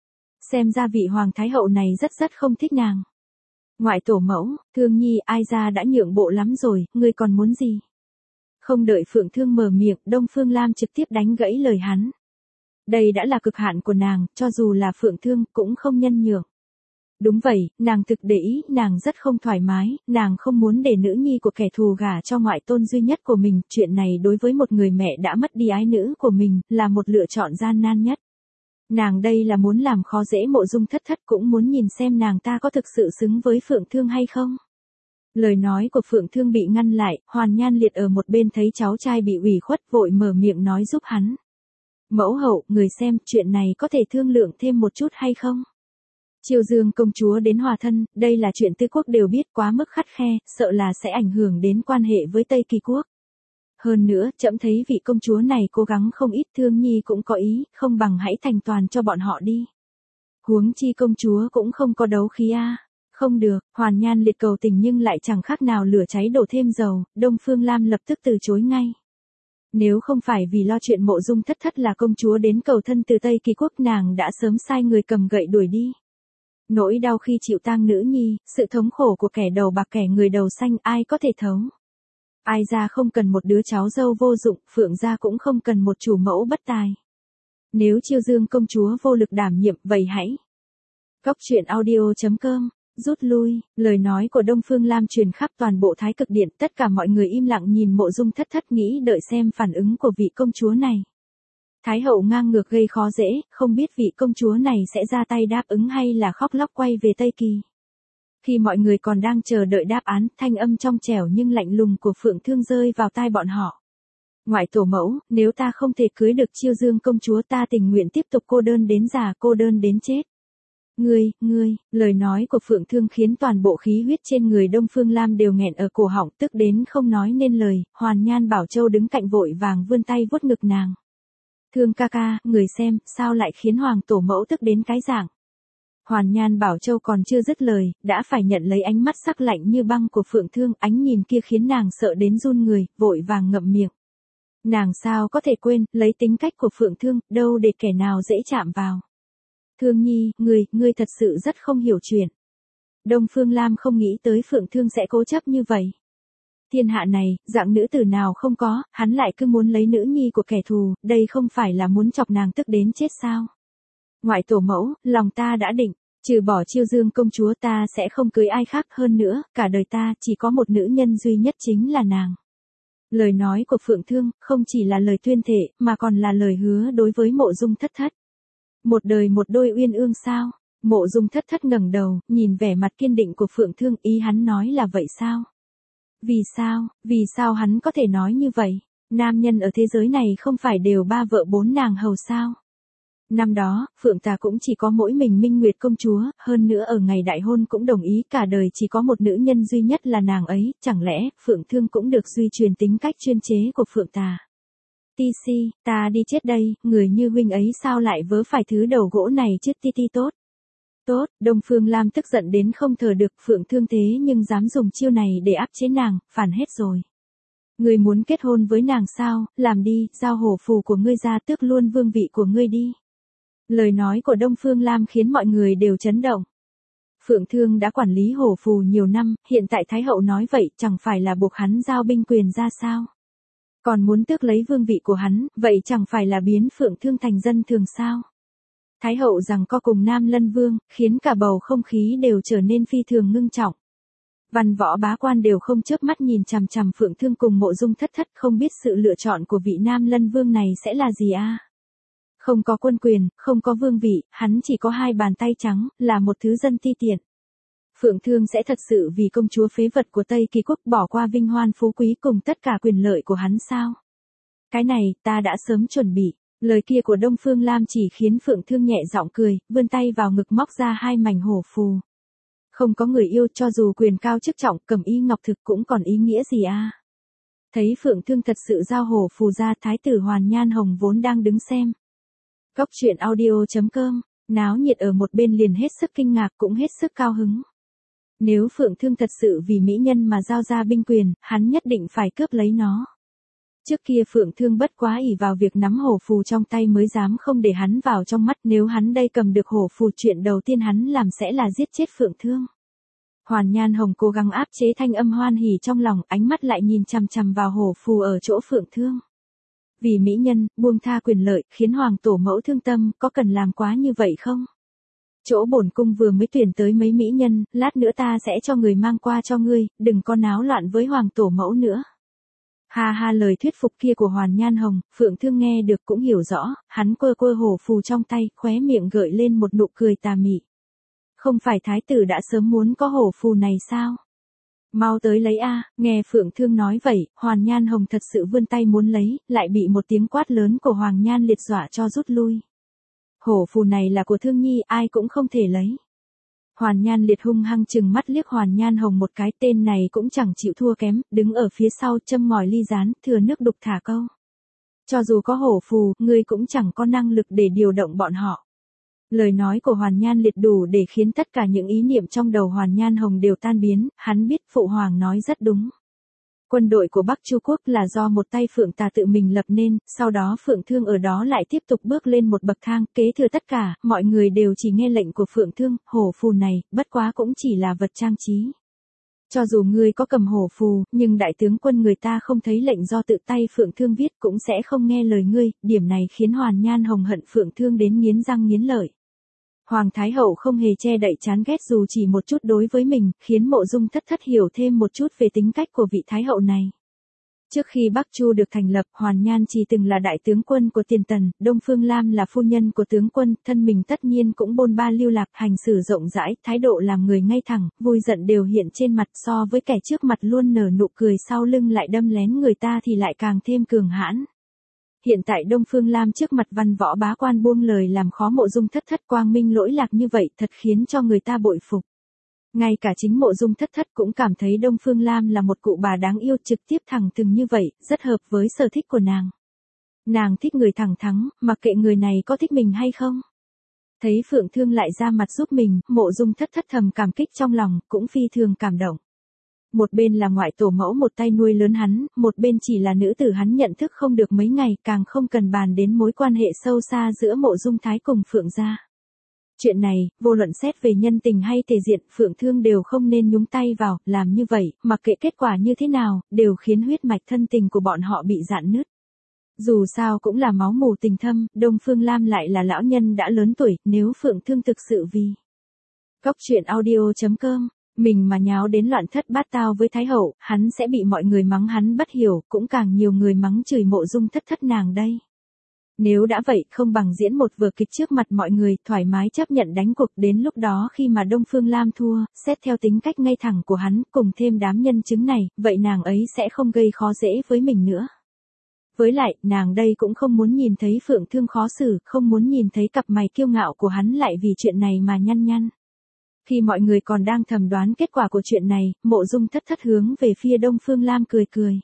S1: Xem ra vị Hoàng Thái Hậu này rất rất không thích nàng. Ngoại tổ mẫu, Thương Nhi, ai ra đã nhượng bộ lắm rồi, ngươi còn muốn gì? Không đợi Phượng Thương mở miệng, Đông Phương Lam trực tiếp đánh gãy lời hắn. Đây đã là cực hạn của nàng, cho dù là Phượng Thương cũng không nhân nhượng. Đúng vậy, nàng thực để ý, nàng rất không thoải mái, nàng không muốn để nữ nhi của kẻ thù gả cho ngoại tôn duy nhất của mình, chuyện này đối với một người mẹ đã mất đi ái nữ của mình, là một lựa chọn gian nan nhất. Nàng đây là muốn làm khó dễ Mộ Dung Thất Thất, cũng muốn nhìn xem nàng ta có thực sự xứng với Phượng Thương hay không. Lời nói của Phượng Thương bị ngăn lại, Hoàn Nhan Liệt ở một bên thấy cháu trai bị ủy khuất vội mở miệng nói giúp hắn. Mẫu hậu, người xem, chuyện này có thể thương lượng thêm một chút hay không? Chiêu Dương công chúa đến hòa thân, đây là chuyện tư quốc đều biết, quá mức khắt khe, sợ là sẽ ảnh hưởng đến quan hệ với Tây Kỳ quốc. Hơn nữa, trẫm thấy vị công chúa này cố gắng không ít, Thương Nhi cũng có ý, không bằng hãy thành toàn cho bọn họ đi. Huống chi công chúa cũng không có đấu khí a. Không được, Hoàn Nhan Liệt cầu tình nhưng lại chẳng khác nào lửa cháy đổ thêm dầu, Đông Phương Lam lập tức từ chối ngay. Nếu không phải vì lo chuyện Mộ Dung Thất Thất là công chúa đến cầu thân từ Tây Kỳ quốc, nàng đã sớm sai người cầm gậy đuổi đi. Nỗi đau khi chịu tang nữ nhi, sự thống khổ của kẻ đầu bạc kẻ người đầu xanh ai có thể thấu. Ai ra không cần một đứa cháu dâu vô dụng, Phượng gia cũng không cần một chủ mẫu bất tài. Nếu Chiêu Dương công chúa vô lực đảm nhiệm, vậy hãy. Góc truyện audio chấm com, rút lui, lời nói của Đông Phương Lam truyền khắp toàn bộ Thái Cực Điện, tất cả mọi người im lặng nhìn Mộ Dung Thất Thất nghĩ đợi xem phản ứng của vị công chúa này. Thái hậu ngang ngược gây khó dễ, không biết vị công chúa này sẽ ra tay đáp ứng hay là khóc lóc quay về Tây Kỳ. Khi mọi người còn đang chờ đợi đáp án, thanh âm trong trẻo nhưng lạnh lùng của Phượng Thương rơi vào tai bọn họ. Ngoại tổ mẫu, nếu ta không thể cưới được Chiêu Dương công chúa, ta tình nguyện tiếp tục cô đơn đến già, cô đơn đến chết. Ngươi, ngươi, lời nói của Phượng Thương khiến toàn bộ khí huyết trên người Đông Phương Lam đều nghẹn ở cổ họng, tức đến không nói nên lời. Hoàn Nhan Bảo Châu đứng cạnh vội vàng vươn tay vuốt ngực nàng. Thương ca ca, người xem, sao lại khiến Hoàng tổ mẫu tức đến cái dạng. Hoàn Nhan Bảo Châu còn chưa dứt lời, đã phải nhận lấy ánh mắt sắc lạnh như băng của Phượng Thương, ánh nhìn kia khiến nàng sợ đến run người, vội vàng ngậm miệng. Nàng sao có thể quên, lấy tính cách của Phượng Thương, đâu để kẻ nào dễ chạm vào. Thương Nhi, ngươi, ngươi thật sự rất không hiểu chuyện. Đông Phương Lam không nghĩ tới Phượng Thương sẽ cố chấp như vậy. Thiên hạ này, dạng nữ tử nào không có, hắn lại cứ muốn lấy nữ nhi của kẻ thù, đây không phải là muốn chọc nàng tức đến chết sao. Ngoại tổ mẫu, lòng ta đã định, trừ bỏ Chiêu Dương công chúa ta sẽ không cưới ai khác, hơn nữa, cả đời ta chỉ có một nữ nhân duy nhất chính là nàng. Lời nói của Phượng Thương, không chỉ là lời tuyên thệ, mà còn là lời hứa đối với Mộ Dung Thất Thất. Một đời một đôi uyên ương sao? Mộ Dung Thất Thất ngẩng đầu, nhìn vẻ mặt kiên định của Phượng Thương, ý hắn nói là vậy sao? Vì sao, vì sao hắn có thể nói như vậy? Nam nhân ở thế giới này không phải đều ba vợ bốn nàng hầu sao? Năm đó, Phượng ta cũng chỉ có mỗi mình Minh Nguyệt công chúa, hơn nữa ở ngày đại hôn cũng đồng ý cả đời chỉ có một nữ nhân duy nhất là nàng ấy, chẳng lẽ, Phượng Thương cũng được duy truyền tính cách chuyên chế của Phượng ta? Ti si, ta đi chết đây, người như huynh ấy sao lại vớ phải thứ đầu gỗ này chứ ti ti tốt. Tốt, Đông Phương Lam tức giận đến không thở được, Phượng Thương thế nhưng dám dùng chiêu này để áp chế nàng, phản hết rồi. Ngươi muốn kết hôn với nàng sao, làm đi, giao hổ phù của ngươi ra, tước luôn vương vị của ngươi đi. Lời nói của Đông Phương Lam khiến mọi người đều chấn động. Phượng Thương đã quản lý hổ phù nhiều năm, hiện tại Thái hậu nói vậy chẳng phải là buộc hắn giao binh quyền ra sao. Còn muốn tước lấy vương vị của hắn, vậy chẳng phải là biến Phượng Thương thành dân thường sao. Thái hậu rằng co cùng Nam Lân Vương, khiến cả bầu không khí đều trở nên phi thường ngưng trọng. Văn võ bá quan đều không chớp mắt nhìn chằm chằm Phượng Thương cùng Mộ Dung Thất Thất, không biết sự lựa chọn của vị Nam Lân Vương này sẽ là gì a? Không có quân quyền, không có vương vị, hắn chỉ có hai bàn tay trắng, là một thứ dân ti tiện. Phượng Thương sẽ thật sự vì công chúa phế vật của Tây Kỳ quốc bỏ qua vinh hoan phú quý cùng tất cả quyền lợi của hắn sao? Cái này, ta đã sớm chuẩn bị. Lời kia của Đông Phương Lam chỉ khiến Phượng Thương nhẹ giọng cười, vươn tay vào ngực móc ra hai mảnh hổ phù. Không có người yêu cho dù quyền cao chức trọng cầm y ngọc thực cũng còn ý nghĩa gì a? Thấy Phượng Thương thật sự giao hổ phù ra, thái tử Hoàn Nhan Hồng vốn đang đứng xem. Góc truyện audio.com, náo nhiệt ở một bên liền hết sức kinh ngạc cũng hết sức cao hứng. Nếu Phượng Thương thật sự vì mỹ nhân mà giao ra binh quyền, hắn nhất định phải cướp lấy nó. Trước kia Phượng Thương bất quá ỷ vào việc nắm hổ phù trong tay mới dám không để hắn vào trong mắt, nếu hắn đây cầm được hổ phù chuyện đầu tiên hắn làm sẽ là giết chết Phượng Thương. Hoàn Nhan Hồng cố gắng áp chế thanh âm hoan hỉ trong lòng, ánh mắt lại nhìn chằm chằm vào hổ phù ở chỗ Phượng Thương. Vì mỹ nhân, buông tha quyền lợi, khiến hoàng tổ mẫu thương tâm, có cần làm quá như vậy không? Chỗ bổn cung vừa mới tuyển tới mấy mỹ nhân, lát nữa ta sẽ cho người mang qua cho ngươi, đừng có náo loạn với hoàng tổ mẫu nữa. Ha ha, lời thuyết phục kia của Hoàn Nhan Hồng, Phượng Thương nghe được cũng hiểu rõ, hắn quơ quơ hổ phù trong tay, khóe miệng gợi lên một nụ cười tà mị. Không phải thái tử đã sớm muốn có hổ phù này sao? Mau tới lấy a, nghe Phượng Thương nói vậy, Hoàn Nhan Hồng thật sự vươn tay muốn lấy, lại bị một tiếng quát lớn của Hoàng Nhan Liệt dọa cho rút lui. Hổ phù này là của Thương Nhi, ai cũng không thể lấy. Hoàn Nhan Liệt hung hăng chừng mắt liếc Hoàn Nhan Hồng một cái, tên này cũng chẳng chịu thua kém, đứng ở phía sau châm ngòi ly gián, thừa nước đục thả câu. Cho dù có hổ phù, ngươi cũng chẳng có năng lực để điều động bọn họ. Lời nói của Hoàn Nhan Liệt đủ để khiến tất cả những ý niệm trong đầu Hoàn Nhan Hồng đều tan biến, hắn biết Phụ Hoàng nói rất đúng. Quân đội của Bắc Chu Quốc là do một tay Phượng Tà tự mình lập nên, sau đó Phượng Thương ở đó lại tiếp tục bước lên một bậc thang, kế thừa tất cả, mọi người đều chỉ nghe lệnh của Phượng Thương, hổ phù này, bất quá cũng chỉ là vật trang trí. Cho dù ngươi có cầm hổ phù, nhưng đại tướng quân người ta không thấy lệnh do tự tay Phượng Thương viết cũng sẽ không nghe lời ngươi, điểm này khiến Hoàn Nhan Hồng hận Phượng Thương đến nghiến răng nghiến lợi. Hoàng Thái Hậu không hề che đậy chán ghét dù chỉ một chút đối với mình, khiến Mộ Dung Thất Thất hiểu thêm một chút về tính cách của vị Thái Hậu này. Trước khi Bắc Chu được thành lập, Hoàn Nhan chỉ từng là đại tướng quân của Tiền Tần, Đông Phương Lam là phu nhân của tướng quân, thân mình tất nhiên cũng bôn ba lưu lạc, hành xử rộng rãi, thái độ làm người ngay thẳng, vui giận đều hiện trên mặt, so với kẻ trước mặt luôn nở nụ cười sau lưng lại đâm lén người ta thì lại càng thêm cường hãn. Hiện tại Đông Phương Lam trước mặt văn võ bá quan buông lời làm khó Mộ Dung Thất Thất quang minh lỗi lạc như vậy thật khiến cho người ta bội phục. Ngay cả chính Mộ Dung Thất Thất cũng cảm thấy Đông Phương Lam là một cụ bà đáng yêu, trực tiếp thẳng thừng như vậy, rất hợp với sở thích của nàng. Nàng thích người thẳng thắn, mặc kệ người này có thích mình hay không. Thấy Phượng Thương lại ra mặt giúp mình, Mộ Dung Thất Thất thầm cảm kích trong lòng, cũng phi thường cảm động. Một bên là ngoại tổ mẫu một tay nuôi lớn hắn, một bên chỉ là nữ tử hắn nhận thức không được mấy ngày, càng không cần bàn đến mối quan hệ sâu xa giữa Mộ Dung Thái cùng Phượng gia. Chuyện này, vô luận xét về nhân tình hay thể diện, Phượng Thương đều không nên nhúng tay vào, làm như vậy, mặc kệ kết quả như thế nào, đều khiến huyết mạch thân tình của bọn họ bị rạn nứt. Dù sao cũng là máu mù tình thâm, Đông Phương Lam lại là lão nhân đã lớn tuổi, nếu Phượng Thương thực sự vì Góc truyện audio.com mình mà nháo đến loạn thất bát tao với Thái Hậu, hắn sẽ bị mọi người mắng hắn bất hiểu, cũng càng nhiều người mắng chửi Mộ Dung Thất Thất nàng đây. Nếu đã vậy, không bằng diễn một vở kịch trước mặt mọi người, thoải mái chấp nhận đánh cuộc, đến lúc đó khi mà Đông Phương Lam thua, xét theo tính cách ngay thẳng của hắn, cùng thêm đám nhân chứng này, vậy nàng ấy sẽ không gây khó dễ với mình nữa. Với lại, nàng đây cũng không muốn nhìn thấy Phượng Thương khó xử, không muốn nhìn thấy cặp mày kiêu ngạo của hắn lại vì chuyện này mà nhăn nhăn. Khi mọi người còn đang thầm đoán kết quả của chuyện này, Mộ Dung Thất Thất hướng về phía Đông Phương Lam cười cười.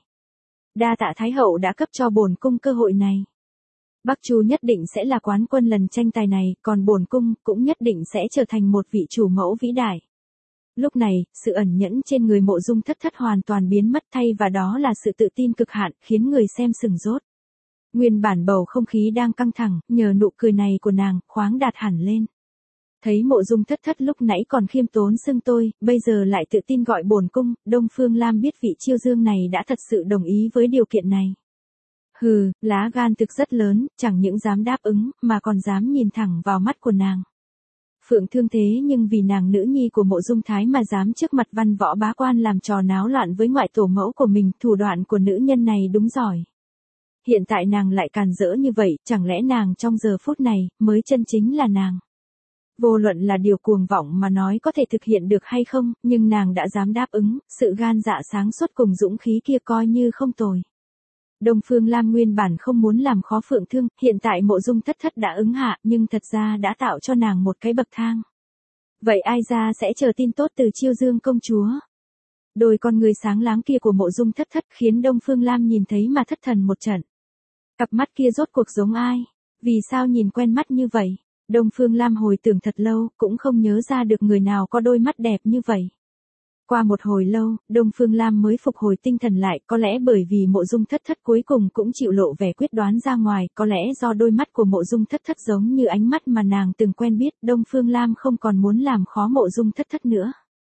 S1: Đa tạ Thái Hậu đã cấp cho bổn cung cơ hội này. Bắc Chu nhất định sẽ là quán quân lần tranh tài này, còn bổn cung cũng nhất định sẽ trở thành một vị chủ mẫu vĩ đại. Lúc này, sự ẩn nhẫn trên người Mộ Dung Thất Thất hoàn toàn biến mất, thay và đó là sự tự tin cực hạn, khiến người xem sửng sốt. Nguyên bản bầu không khí đang căng thẳng, nhờ nụ cười này của nàng, khoáng đạt hẳn lên. Thấy Mộ Dung Thất Thất lúc nãy còn khiêm tốn xưng tôi, bây giờ lại tự tin gọi bổn cung, Đông Phương Lam biết vị Chiêu Dương này đã thật sự đồng ý với điều kiện này. Hừ, lá gan thực rất lớn, chẳng những dám đáp ứng, mà còn dám nhìn thẳng vào mắt của nàng. Phượng Thương thế nhưng vì nàng nữ nhi của Mộ Dung Thái mà dám trước mặt văn võ bá quan làm trò náo loạn với ngoại tổ mẫu của mình, thủ đoạn của nữ nhân này đúng giỏi. Hiện tại nàng lại càn rỡ như vậy, chẳng lẽ nàng trong giờ phút này, mới chân chính là nàng. Vô luận là điều cuồng vọng mà nói có thể thực hiện được hay không, nhưng nàng đã dám đáp ứng, sự gan dạ sáng suốt cùng dũng khí kia coi như không tồi. Đông Phương Lam nguyên bản không muốn làm khó Phượng Thương, hiện tại Mộ Dung Thất Thất đã ứng hạ, nhưng thật ra đã tạo cho nàng một cái bậc thang. Vậy ai ra sẽ chờ tin tốt từ Chiêu Dương công chúa? Đôi con người sáng láng kia của Mộ Dung Thất Thất khiến Đông Phương Lam nhìn thấy mà thất thần một trận. Cặp mắt kia rốt cuộc giống ai? Vì sao nhìn quen mắt như vậy? Đông Phương Lam hồi tưởng thật lâu, cũng không nhớ ra được người nào có đôi mắt đẹp như vậy. Qua một hồi lâu, Đông Phương Lam mới phục hồi tinh thần lại, có lẽ bởi vì Mộ Dung Thất Thất cuối cùng cũng chịu lộ vẻ quyết đoán ra ngoài, có lẽ do đôi mắt của Mộ Dung Thất Thất giống như ánh mắt mà nàng từng quen biết, Đông Phương Lam không còn muốn làm khó Mộ Dung Thất Thất nữa.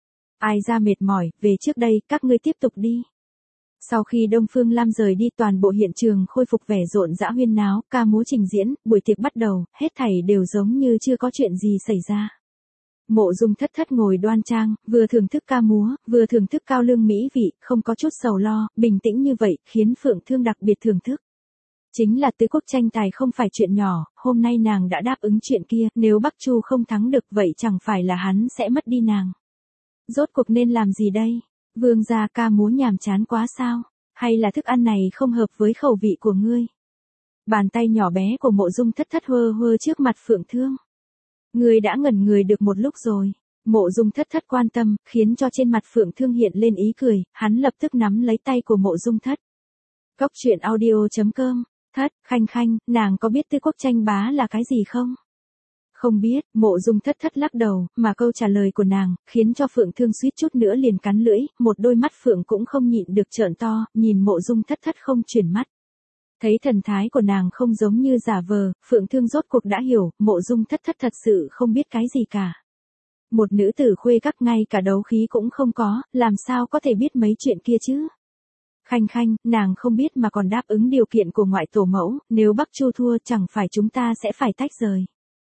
S1: Ai ra mệt mỏi, về trước đây, các ngươi tiếp tục đi. Sau khi Đông Phương Lam rời đi, toàn bộ hiện trường khôi phục vẻ rộn rã huyên náo, ca múa trình diễn, buổi tiệc bắt đầu, hết thảy đều giống như chưa có chuyện gì xảy ra. Mộ Dung Thất Thất ngồi đoan trang, vừa thưởng thức ca múa, vừa thưởng thức cao lương mỹ vị, không có chút sầu lo, bình tĩnh như vậy, khiến Phượng Thương đặc biệt thưởng thức. Chính là tứ quốc tranh tài không phải chuyện nhỏ, hôm nay nàng đã đáp ứng chuyện kia, nếu Bắc Chu không thắng được vậy chẳng phải là hắn sẽ mất đi nàng. Rốt cuộc nên làm gì đây? Vương gia ca múa nhàm chán quá sao? Hay là thức ăn này không hợp với khẩu vị của ngươi? Bàn tay nhỏ bé của Mộ Dung Thất Thất hơ hơ trước mặt Phượng Thương. Ngươi đã ngẩn người được một lúc rồi. Mộ Dung Thất Thất quan tâm, khiến cho trên mặt Phượng Thương hiện lên ý cười, hắn lập tức nắm lấy tay của Mộ Dung Thất. Cốc truyện audio chấm com. Thất, Khanh Khanh, nàng có biết tứ quốc tranh bá là cái gì không? Không biết, Mộ Dung Thất Thất lắc đầu, mà câu trả lời của nàng, khiến cho Phượng Thương suýt chút nữa liền cắn lưỡi, một đôi mắt Phượng cũng không nhịn được trợn to, nhìn Mộ Dung Thất Thất không chuyển mắt. Thấy thần thái của nàng không giống như giả vờ, Phượng Thương rốt cuộc đã hiểu, Mộ Dung Thất Thất thật sự không biết cái gì cả. Một nữ tử khuê các ngay cả đấu khí cũng không có, làm sao có thể biết mấy chuyện kia chứ? Khanh Khanh, nàng không biết mà còn đáp ứng điều kiện của ngoại tổ mẫu, nếu Bắc Chu thua chẳng phải chúng ta sẽ phải tách rời.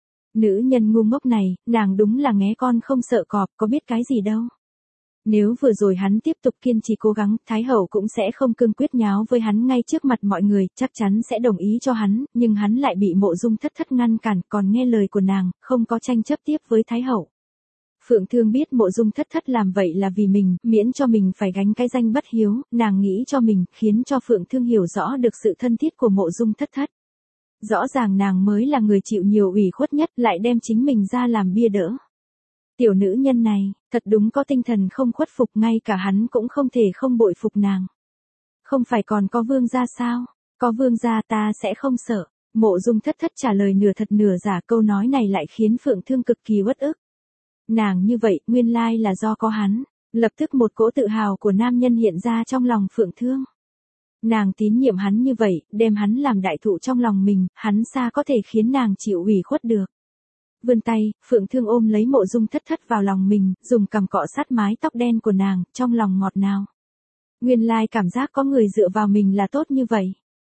S1: Nữ nhân ngu ngốc này, nàng đúng là nghé con không sợ cọp, có biết cái gì đâu. Nếu vừa rồi hắn tiếp tục kiên trì cố gắng, Thái Hậu cũng sẽ không cương quyết nháo với hắn ngay trước mặt mọi người, chắc chắn sẽ đồng ý cho hắn, nhưng hắn lại bị Mộ Dung Thất Thất ngăn cản, còn nghe lời của nàng, không có tranh chấp tiếp với Thái Hậu. Phượng Thương biết Mộ Dung Thất Thất làm vậy là vì mình, miễn cho mình phải gánh cái danh bất hiếu, nàng nghĩ cho mình, khiến cho Phượng Thương hiểu rõ được sự thân thiết của Mộ Dung Thất Thất. Rõ ràng nàng mới là người chịu nhiều ủy khuất nhất, lại đem chính mình ra làm bia đỡ. Tiểu nữ nhân này, thật đúng có tinh thần không khuất phục, ngay cả hắn cũng không thể không bội phục nàng. Không phải còn có vương gia sao? Có vương gia ta sẽ không sợ. Mộ Dung Thất Thất trả lời nửa thật nửa giả, câu nói này lại khiến Phượng Thương cực kỳ uất ức. Nàng như vậy, nguyên lai là do có hắn. Lập tức một cỗ tự hào của nam nhân hiện ra trong lòng Phượng Thương. Nàng tín nhiệm hắn như vậy, đem hắn làm đại thụ trong lòng mình, hắn xa có thể khiến nàng chịu ủy khuất được. Vươn tay, Phượng Thương ôm lấy Mộ Dung Thất Thất vào lòng mình, dùng cằm cọ sát mái tóc đen của nàng, trong lòng ngọt ngào. Nguyên lai cảm giác có người dựa vào mình là tốt như vậy.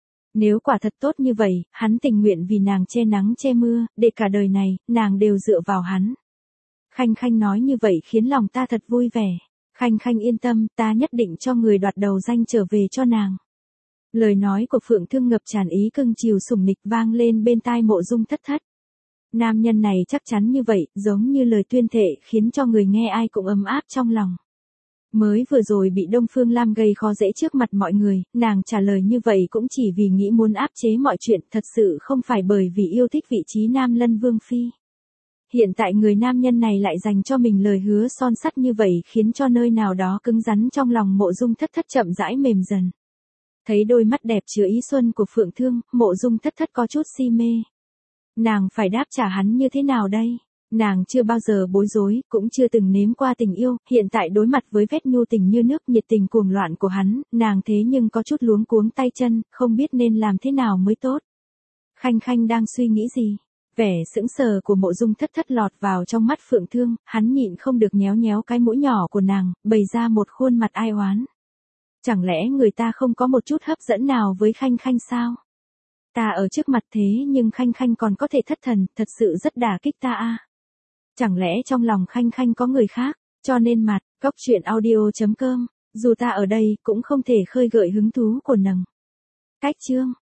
S1: Nếu quả thật tốt như vậy, hắn tình nguyện vì nàng che nắng che mưa, để cả đời này, nàng đều dựa vào hắn. Khanh Khanh nói như vậy khiến lòng ta thật vui vẻ. Khanh Khanh yên tâm, ta nhất định cho người đoạt đầu danh trở về cho nàng. Lời nói của Phượng Thương ngập tràn ý cưng chiều sủng nịch vang lên bên tai Mộ Dung Thất Thất. Nam nhân này chắc chắn như vậy, giống như lời tuyên thệ, khiến cho người nghe ai cũng ấm áp trong lòng. Mới vừa rồi bị Đông Phương Lam gây khó dễ trước mặt mọi người, nàng trả lời như vậy cũng chỉ vì nghĩ muốn áp chế mọi chuyện, thật sự không phải bởi vì yêu thích vị trí Nam Lân Vương Phi. Hiện tại người nam nhân này lại dành cho mình lời hứa son sắt như vậy, khiến cho nơi nào đó cứng rắn trong lòng Mộ Dung Thất Thất chậm rãi mềm dần. Thấy đôi mắt đẹp chứa ý xuân của Phượng Thương, Mộ Dung Thất Thất có chút si mê. Nàng phải đáp trả hắn như thế nào đây? Nàng chưa bao giờ bối rối, cũng chưa từng nếm qua tình yêu, hiện tại đối mặt với vết nhu tình như nước nhiệt tình cuồng loạn của hắn, nàng thế nhưng có chút luống cuống tay chân, không biết nên làm thế nào mới tốt. Khanh Khanh đang suy nghĩ gì? Vẻ sững sờ của Mộ Dung Thất Thất lọt vào trong mắt Phượng Thương, hắn nhịn không được nhéo nhéo cái mũi nhỏ của nàng, bày ra một khuôn mặt ai oán. Chẳng lẽ người ta không có một chút hấp dẫn nào với Khanh Khanh sao? Ta ở trước mặt thế nhưng Khanh Khanh còn có thể thất thần, thật sự rất đả kích ta a. Chẳng lẽ trong lòng Khanh Khanh có người khác, cho nên mặt, cốc truyện audio chấm com, dù ta ở đây cũng không thể khơi gợi hứng thú của nàng. Cách chương